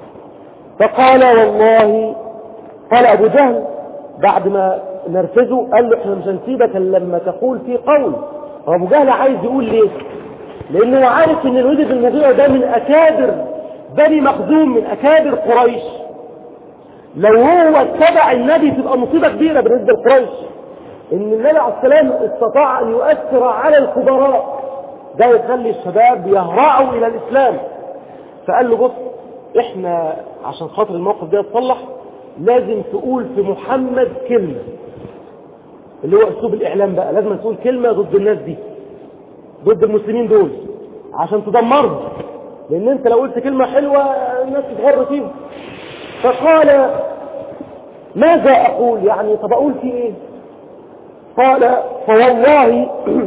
فقال والله، قال ابو جهل بعد ما نرفزه قال له احنا مش هنسيبك لما تقول في قول. ابو جهل عايز يقول ليه؟ لانه عارف ان الوليد بن المغيرة ده من اكابر بني مخزوم، من اكابر قريش، لو هو اتبع النبي تبقى مصيبة كبيرة بالنسبة لقريش، ان النبي عليه السلام استطاع ان يؤثر على الكبراء، ده يخلي الشباب يهرعوا الى الاسلام. فقال له بص، احنا عشان خاطر الموقف ده يتصلح لازم تقول في محمد كلمة، اللي هو اسلوب الاعلام بقى، لازم تقول كلمة ضد الناس دي، ضد المسلمين دول، عشان تدمرهم، لان انت لو قلت كلمة حلوة الناس تتغر فيهم. فقال ماذا اقول؟ يعني طب اقول في ايه؟ قال فوالله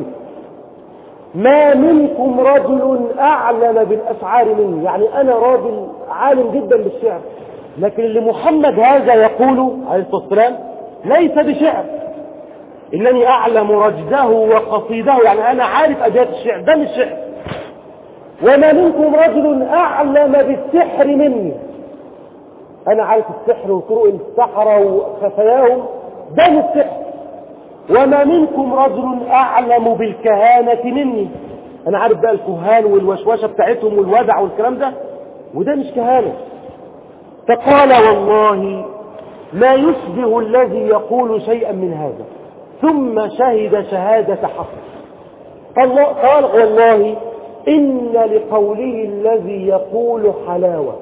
ما منكم رجل اعلم بالاشعار مني، يعني انا راجل عالم جدا بالشعر، لكن اللي محمد هذا يقوله عليه الصلاة والسلام ليس بشعر، انني اعلم رجده وقصيده، يعني انا عارف ابيات الشعر، ده مش شعر. وما منكم رجل اعلم بالسحر مني، انا عارف السحر وطرق السحرة وخفاياهم، ده مش سحر. وما منكم رجل اعلم بالكهانة مني، انا عارف بقى الكهان والوشوشة بتاعتهم والودع والكلام ده، وده مش كهانة. فقال والله ما يشبه الذي يقول شيئا من هذا، ثم شهد شهادة حق. قال والله إن لقوله الذي يقول حلاوة،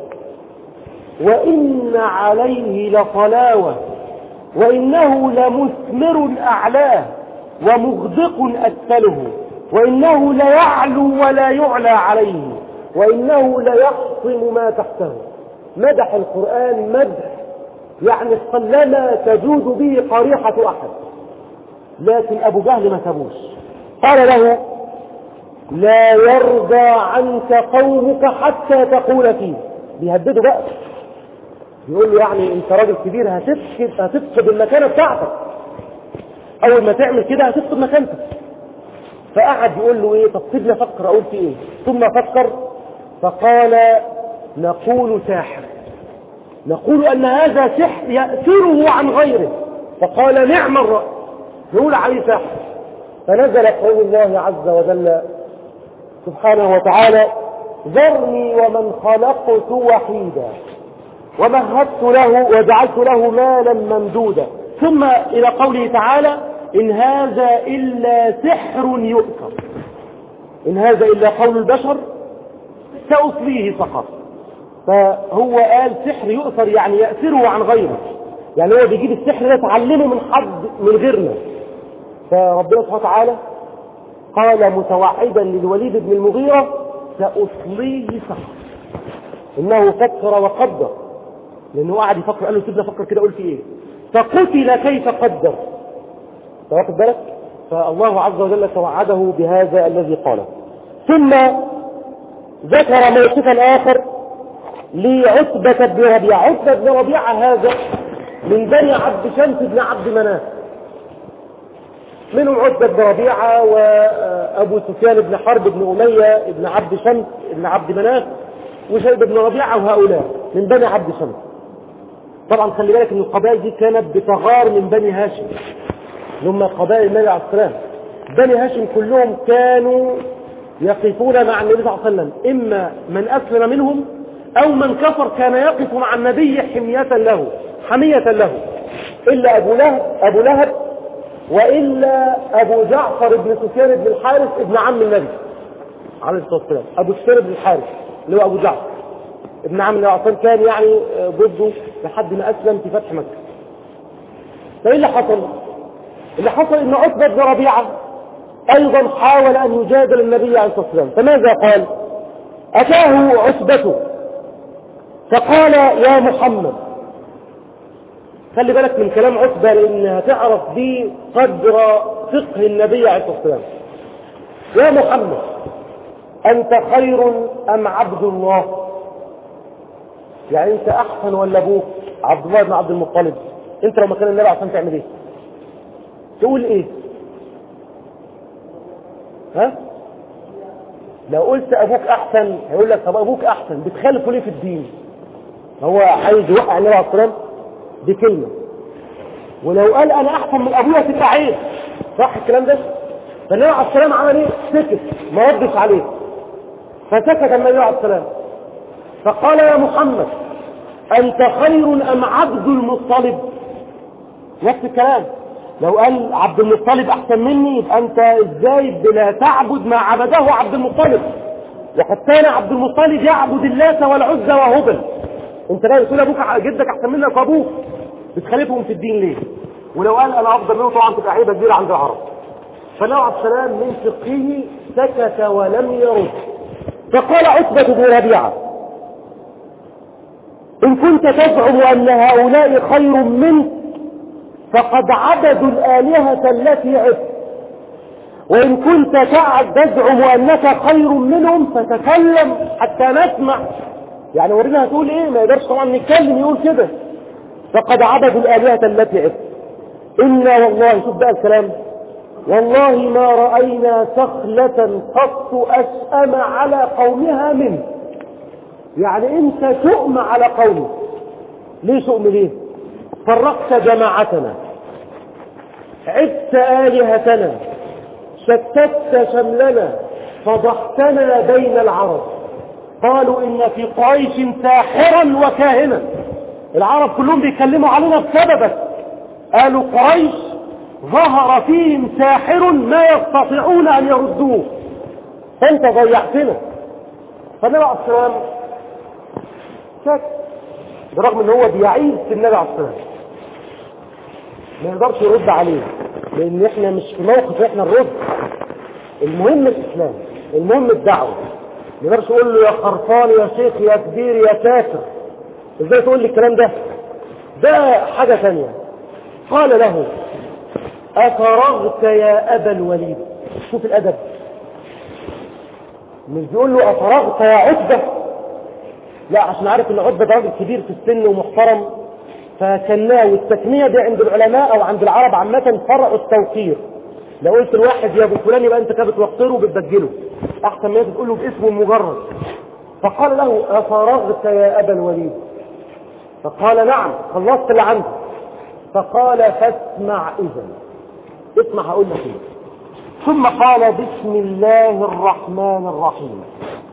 وإن عليه لطلاوة، وإنه لمثمر أعلاه ومغدق أسفله، وإنه ليعلو ولا يعلى عليه، وإنه ليحصم ما تحته. مدح القرآن مدح يعني قلما تجود به قريحة أحد، لكن أبو جهل ما سابوش. قال له لا يرضى عنك قومك حتى تقول فيه، بيهدده بقى، بيقول له يعني انت راجل كبير هتفقد هتفقد المكانة بتاعتك، اول ما تعمل كده هتفقد مكانتك. فقعد يقول له ايه، طب سيبني افكر اقول في ايه. ثم فكر فقال نقول ساحر، نقول ان هذا سحر يأثره عن غيره. فقال نعم الرأي، نقول عليه ساحر. فنزل قول الله عز وجل سبحانه وتعالى ذرني ومن خلقت وحيدا ومهدت له وجعلت له مالا ممدودا. ثم إلى قوله تعالى إن هذا إلا سحر يؤثر، إن هذا إلا قول البشر سأصليه سقر. فهو قال سحر يؤثر يعني يأثره عن غيره، يعني هو بيجيب السحر ده تعلمه من حد من غيرنا. فربنا سبحانه وتعالى قال متوعدا للوليد بن المغيرة سأصليه سقر، إنه فكر وقدر، لأنه قاعد يفكر، قال له سيبنا فكر كده قلت إيه. فقتل كيف قدر، واخد بالك؟ فالله عز وجل توعده بهذا الذي قاله. ثم ذكر موقفا آخر لعتبة بن ربيعة. عتبة بن ربيعة هذا من بني عبد شمس بن عبد مناف، منهم عتبة بن ربيعة وأبو سفيان بن حرب بن أمية بن عبد شمس بن عبد مناف وشيبة بن ربيعة، وهؤلاء من بني عبد شمس. طبعا خلي بالك ان القبائل دي كانت بتغار من بني هاشم، هم قبائل النبي عليه السلام. بني هاشم كلهم كانوا يقفون مع النبي صلى الله عليه وسلم، اما من اسلم منهم او من كفر كان يقف مع النبي حمية له حمية له، الا ابو لهب ابو لهب والا ابو جعفر بن سفيان بن الحارث ابن عم النبي عليه الصلاه والسلام. ابو سفيان بن الحارث اللي هو ابو جعفر ابن عم النبي عليه الصلاه والسلام كان يعني ضده لحد ما اسلم في فتح مكه. فايه اللي حصل؟ اللي حصل ان عتبة بن ربيعة ايضا حاول ان يجادل النبي عليه الصلاة والسلام. فماذا قال؟ اتاه عتبته فقال يا محمد. خلي بالك من كلام عتبة لان هتعرف بيه قدر فقه النبي عليه الصلاة والسلام. يا محمد انت خير ام عبد الله؟ يعني انت احسن ولا ابوك عبد الله بن عبد المطلب؟ انت لو مكان النبي عشان تعمل ايه؟ تقول ايه؟ ها؟ لو قلت ابوك احسن هيقول لك طب ابوك احسن بتخالفوا ليه في الدين؟ هو عايز يوقع النبي عليه الصلاه والسلام بكلمه. ولو قال انا احسن من ابويا تبقى عيب، صح الكلام ده؟ فالنبي عليه الصلاه والسلام عمل ايه؟ سكت ما ردش عليه. فسكت النبي عليه الصلاه والسلام فقال يا محمد انت خير ام عبد المطلب؟ نفس الكلام. لو قال عبد المطلب احسن مني يبقى انت ازاي بلا تعبد ما عبده عبد المطلب، وقد كان عبد المطلب يعبد اللات والعزى وهبل. انت بقى تقول ابوك جدك احسن منك وابوك، بتخالفهم في الدين ليه؟ ولو قال انا افضل منه طبعا تبقى عيبه كبيره عند العرب. فالنبي عليه السلام من فقهه سكت ولم يرد. فقال عتبة بن ربيعة ان كنت تزعم ان هؤلاء خير منك فقد عبدوا الآلهة التي عبت، وإن كنت تزعم أنك خير منهم فتكلم حتى نسمع. يعني ورينا هتقول إيه؟ ما يقدرش طبعا نتكلم يقول كده. فقد عبدوا الآلهة التي عبت. إنا والله، شوف بقى الكلام، والله ما رأينا سخلة قط أشأم على قومها منه. يعني أنت شؤم على قومك. ليه شؤم ليه؟ فرقت جماعتنا، عدت آلهتنا، شتت شملنا، فضحتنا بين العرب. قالوا إن في قريش ساحرا وكاهنا. العرب كلهم بيكلموا علينا بسببك. قالوا قريش ظهر فيهم ساحر ما يستطيعون أن يردوه، فأنت ضيعتنا. فالنبي عليه السلام شك، برغم ان هو بيعيب في النبي عليه السلام ما يقدرش يرد عليه، لان احنا مش في موقف احنا نرد. المهم الاسلام، المهم الدعوه. ما يقدرش يقول له يا خرفان يا شيخ يا كبير يا كافر. ازاي تقول لي الكلام ده؟ ده حاجه ثانيه. قال له افرغت يا ابا الوليد. شوف الادب، مش بيقول له افرغت يا عتبه، لا، عشان عارف ان عتبه ده راجل كبير في السن ومحترم فكناه. والتكنيه دي عند العلماء او عند العرب عامه فرع التوقير. لو قلت الواحد يا ابو فلان يبقى انت كده بتوقره وبتبجله، احسن ما تقول له باسمه المجرد. فقال له افرغت يا ابا الوليد؟ فقال نعم، خلصت اللي عندي. فقال فاسمع اذا، اسمع هقول لك ايه. ثم قال بسم الله الرحمن الرحيم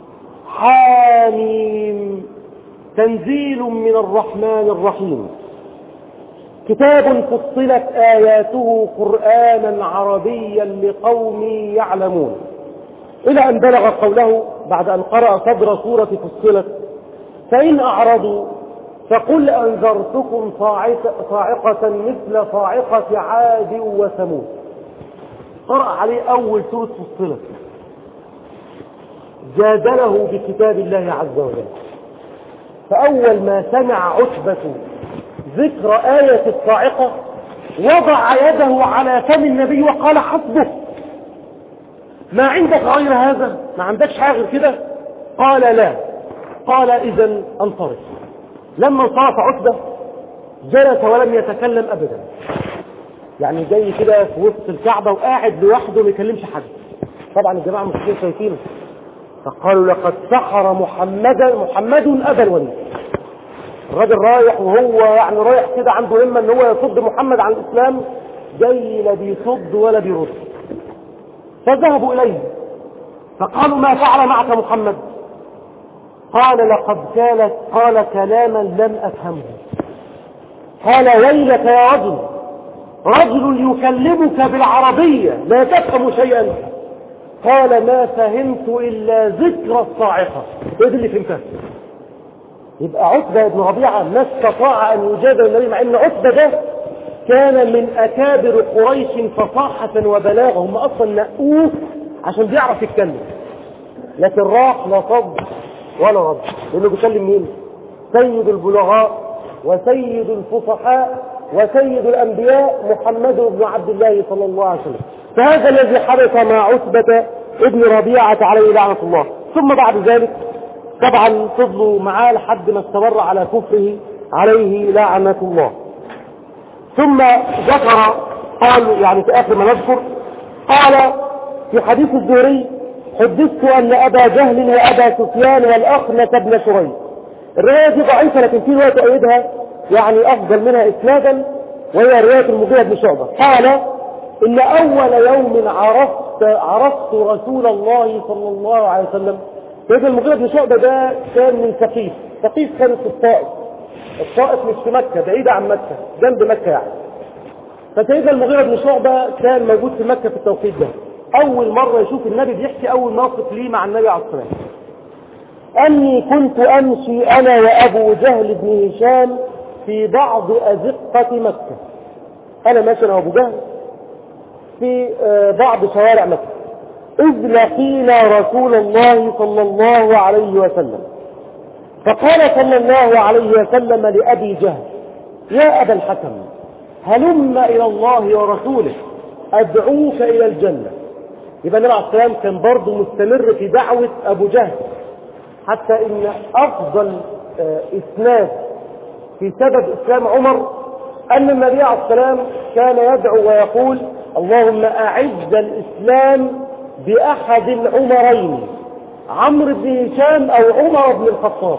حاميم تنزيل من الرحمن الرحيم كتاب فصلت آياته قرآنا عربيا لقوم يعلمون، إلى أن بلغ قوله بعد أن قرأ صدر سورة فصلت فإن أعرضوا فقل أنذرتكم صاعقة مثل صاعقة عاد وثمود. قرأ عليه أول سورة فصلت، جادله بكتاب الله عز وجل. فأول ما سمع عتبة ذكر آية الصاعقة وضع يده على فم النبي وقال حسبه، ما عندك غير هذا؟ ما عندكش حاجة غير كده؟ قال لا. قال إذن انصرف. لما انصرف عتبة جلس ولم يتكلم أبدا، يعني جاي كده في وسط الكعبة وقاعد لوحده ما يكلمش حد. طبعا الجماعة المسلمين شايفينه، فقالوا لقد سحر محمدا محمد أبا الوليد. الراجل رايح وهو يعني رايح كده عنده همة ان هو يصد محمد عن الإسلام، جاي لا بيصد ولا بيرد. فذهبوا إليه فقالوا ما فعل معك محمد؟ قال لقد كانت قال كلاما لم أفهمه. قال ويلك يا رجل، رجل يكلمك بالعربية لا تفهم شيئا. قال ما فهمت إلا ذكر الصاعقة. ايه اللي فهمتها؟ يبقى عتبة بن ربيعة ما استطاع أن يجادل النبي، مع أن عتبة ده كان من أكابر قريش فصاحة وبلاغة، هم أصلا نقوه عشان بيعرف يتكلم، لكن راح لا صد ولا رد، لأنه بيكلم مين؟ سيد البلغاء وسيد الفصحاء وسيد الأنبياء محمد بن عبد الله صلى الله عليه وسلم. فهذا الذي حدث مع عتبة ابن ربيعة عليه لعنة الله. ثم بعد ذلك طبعا فضلوا معاه لحد ما استمر على كفره عليه لعنة الله. ثم ذكر قال يعني في آخر ما نذكر قال في حديث الزهري حدثت أن أبا جهل وأبا سفيان والأخنس بن شريح. الرواية دي ضعيفة لكن في رواية تؤيدها يعني أفضل منها إسنادا، وهي رواية المغيرة بن شعبة. قال إن أول يوم عرفت عرفت رسول الله صلى الله عليه وسلم. سيدنا المغيرة بن شعبة ده كان من ثقيف. ثقيف كانت في الطائف، الطائف مش في مكة، بعيدة عن مكة جنب مكة يعني. فسيدنا المغيرة بن شعبة كان موجود في مكة في التوقيت ده. أول مرة يشوف النبي بيحكي أول موقف ليه مع النبي عليه الصلاة والسلام، أني كنت أمشي أنا وأبو جهل بن هشام في بعض أزقة مكة. أنا ماشي أنا وأبو جهل في بعض شوارع مكة، إذ لقينا رسول الله صلى الله عليه وسلم، فقال صلى الله عليه وسلم لأبي جهل يا أبا الحكم هلم إلى الله ورسوله أدعوك إلى الجنة. يبقى النبي عليه الصلاة والسلام كان برضه مستمر في دعوة أبو جهل، حتى إن أفضل إسناد في سبب إسلام عمر أن النبي عليه الصلاة والسلام كان يدعو ويقول اللهم أعز الإسلام بأحد العمرين، عمرو بن هشام أو عمر بن الخطاب،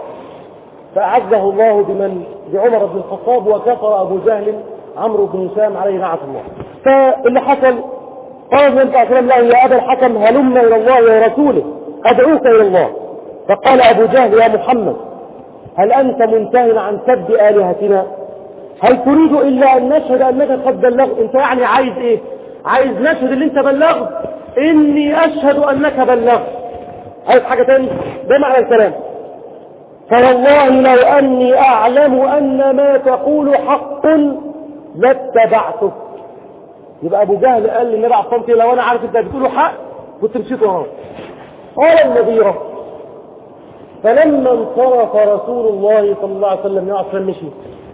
فأعزه الله بمن بعمر بن الخطاب، وكفر أبو جهل عمرو بن هشام عليه لعنة الله. فاللي حصل قال النبي صلى الله عليه وسلم له يا أبا الحكم هلم إلى الله ورسوله أدعوك إلى الله. فقال أبو جهل يا محمد هل أنت منتهي عن سب آلهتنا؟ هل تريد إلا أن نشهد أنك قد بلغت؟ أنت يعني عايز إيه؟ عايز نشهد اللي أنت بلغت؟ إني أشهد أنك بلغت. عايز حاجة تاني؟ ده معنى الكلام. فوالله لو أني أعلم أن ما تقول حق لاتبعتك. يبقى أبو جهل قال للنبي عليه الصلاة والسلام لو أنا عارف أنت بتقوله حق كنت مشيت وراه. قال النبيرة فلما انصرف رسول الله صلى الله عليه وسلم يعصر مشي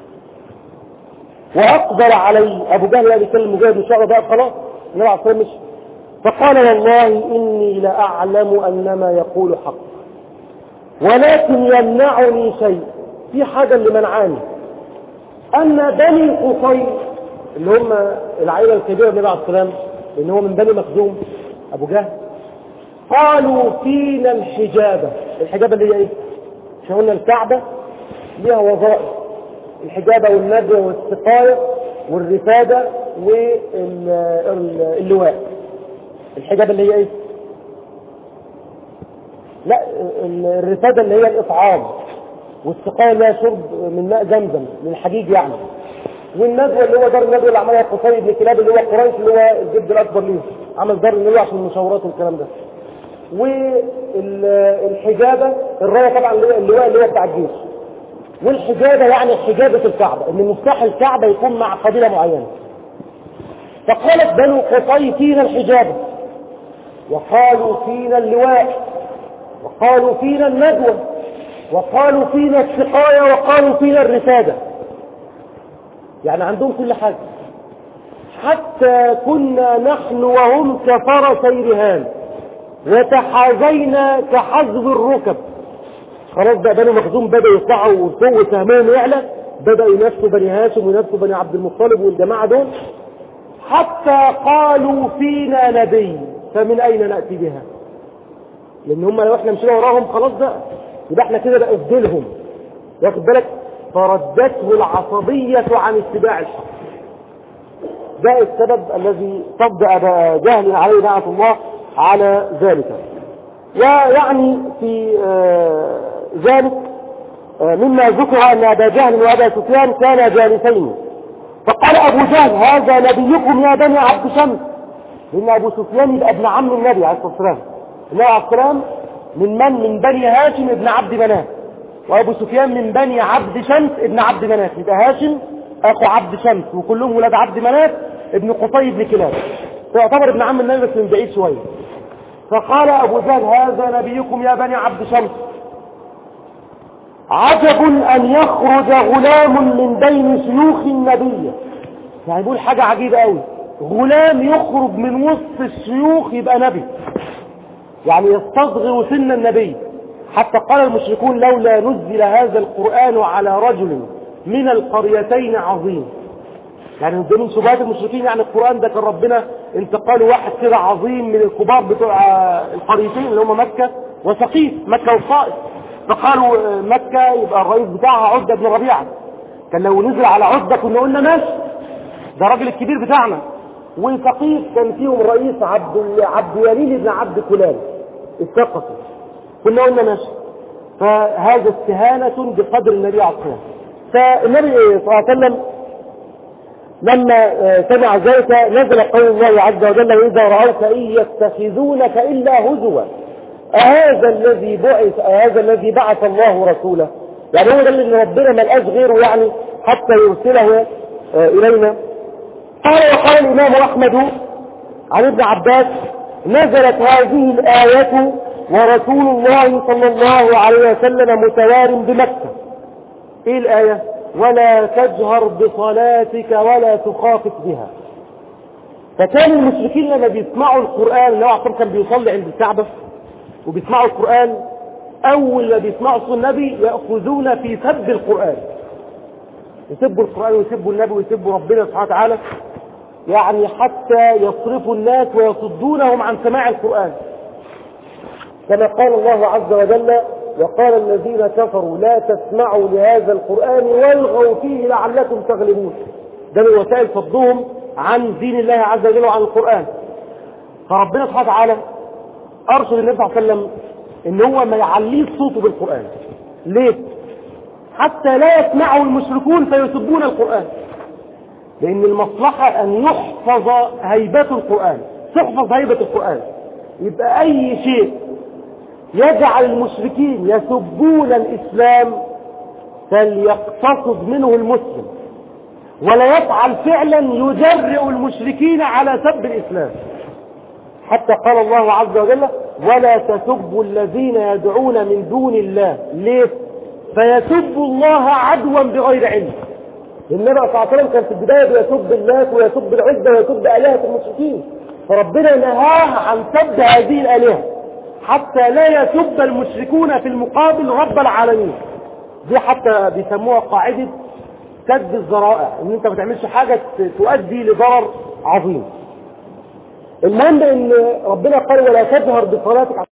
وأقبل عليه أبو جهل قال يكلم مجاهد بن شعبة بقى خلاص النبي عليه الصلاة والسلام مشي، فقال والله إني لأعلم أن ما يقول حق ولكن يمنعني شيء، في حاجة اللي منعاني، أن بني قصي اللي هم العائلة الكبيرة النبي عليه الصلاة والسلام إن هو من بني مخزوم أبو جهل، قالوا فينا الحجابة. الحجابة اللي هي إيه؟ مش قلنا الكعبة ليها وظائف، الحجابة والندوة والسقاية والرفادة واللواء. الحجابة اللي هي إيه؟ لا الرفادة اللي هي الإطعام، والسقاية اللي هي شرب من ماء زمزم للحجيج يعني، والندوة اللي هو دار الندوة اللي عملها قصي بن كلاب اللي هو قريش اللي هو الجد الأكبر ليه عمل دار الندوة عشان المشاورات والكلام ده، والحجابة الراية طبعا اللواء اللي هو بتاع الجيش، والحجابة يعني حجابة الكعبة ان مفتاح الكعبة يكون مع قبيلة معينة. فقالت بنو قصي فينا الحجابة، وقالوا فينا اللواء، وقالوا فينا الندوة، وقالوا فينا السقاية، وقالوا فينا الرفادة، يعني عندهم كل حاجة. حتى كنا نحن وهم كفرسي رهان وتحازينا كحذو الركب. خلاص بقى بني مخزوم بدأوا يطلعوا وسووا سهمهم يعلى، بدأوا ينافسوا بني هاشم وينافسوا بني عبد المطلب والجماعة دول، حتى قالوا فينا نبي فمن أين نأتي بها؟ لأن هم لو احنا مشينا وراهم خلاص بقى يبقى احنا كده بقى افدلهم، واخد بالك؟ فردته العصبية عن اتباع الحق. ده السبب الذي صد أبا جهل عليه لعنة الله على ذلك. ويعني في آه ذلك آه مما ذكر أن أبا جهل وأبا سفيان كانا جالسين، فقال أبو جهل هذا نبيكم يا بني عبد شمس، لأن أبو سفيان يبقى ابن عم النبي عليه الصلاة والسلام. النبي عليه الصلاة والسلام من من من بني هاشم ابن عبد مناف، وأبو سفيان من بني عبد شمس ابن عبد مناف، يبقى هاشم أخو عبد شمس وكلهم ولاد عبد مناف ابن قصي بن كلاب، فيعتبر ابن عم النبي بس من بعيد شوية. فقال أبو جهل هذا نبيكم يا بني عبد شمس، عجب أن يخرج غلام من بين شيوخ النبي. يعني يقول حاجة عجيبة قوي، غلام يخرج من وسط الشيوخ يبقى نبي، يعني يستصغر سن النبي. حتى قال المشركون لولا نزل هذا القرآن على رجل من القريتين عظيم. يعني من شبهات المشركين يعني القرآن ده كان ربنا انتقال واحد كده عظيم من الكبار بتوع القريتين اللي هم مكة وثقيف، مكة والطائف، فقالوا مكة يبقى الرئيس بتاعها عتبة بن ربيعة، كان لو نزل على عتبة كنا قلنا ماشي ده الراجل الكبير بتاعنا. وثقيف كان فيهم رئيس عبد عبد يليل بن عبد كلاب الثقفي، كنا قلنا ماشي. فهذا استهانة بقدر النبي عليه الصلاة والسلام. فالنبي صلى الله عليه وسلم لما سمع ذلك نزل قول الله عز وجل وإذا رأوك إن يتخذونك إلا هزوا أهذا الذي بعث أهذا الذي بعث الله رسوله. يعني هو ده اللي ربنا ما لقاش غيره يعني حتى يرسله إلينا. قال وقال الإمام أحمد عن ابن عباس نزلت هذه الآية ورسول الله صلى الله عليه وسلم متوار بمكة. إيه الآية؟ ولا تجهر بصلاتك ولا تخافت بها. فكان المشركين لما بيسمعوا القرآن، اللي هو عصام كان بيصلي عند الكعبة وبيسمعوا القرآن، أول ما بيسمعوا صوت النبي يأخذون في سب القرآن، يسبوا القرآن ويسبوا النبي ويسبوا ربنا سبحانه وتعالى، يعني حتى يصرفوا الناس ويصدونهم عن سماع القرآن. كما قال الله عز وجل وقال الذين كفروا لا تسمعوا لهذا القرآن والغوا فيه لعلكم تغلبون. ده من وسائل صدهم عن دين الله عز وجل وعن القرآن. فربنا سبحانه وتعالى أرشد النبي صلى الله عليه وسلم إن هو ما يعليش صوته بالقرآن. ليه؟ حتى لا يسمعه المشركون فيسبون القرآن، لأن المصلحة أن يحفظ هيبة القرآن، تحفظ هيبة القرآن. يبقى أي شيء يجعل المشركين يسبون الإسلام فليقتصد منه المسلم، ولا يفعل فعلا يجرئ المشركين على سب الإسلام. حتى قال الله عز وجل ولا تسبوا الذين يدعون من دون الله. ليه؟ فيسبوا الله عدوا بغير علم. النبي صلى الله عليه وسلم كان في البداية بيسب اللات ويسب العزة ويسب آلهة المشركين، فربنا نهاه عن سب هذه الآلهة حتى لا يسب المشركون في المقابل رب العالمين. دي حتى بيسموها قاعدة سد الذرائع، ان انت ما تعملش حاجة تؤدي لضرر عظيم. المهم ان ربنا قال ولا تجهر بصلاتك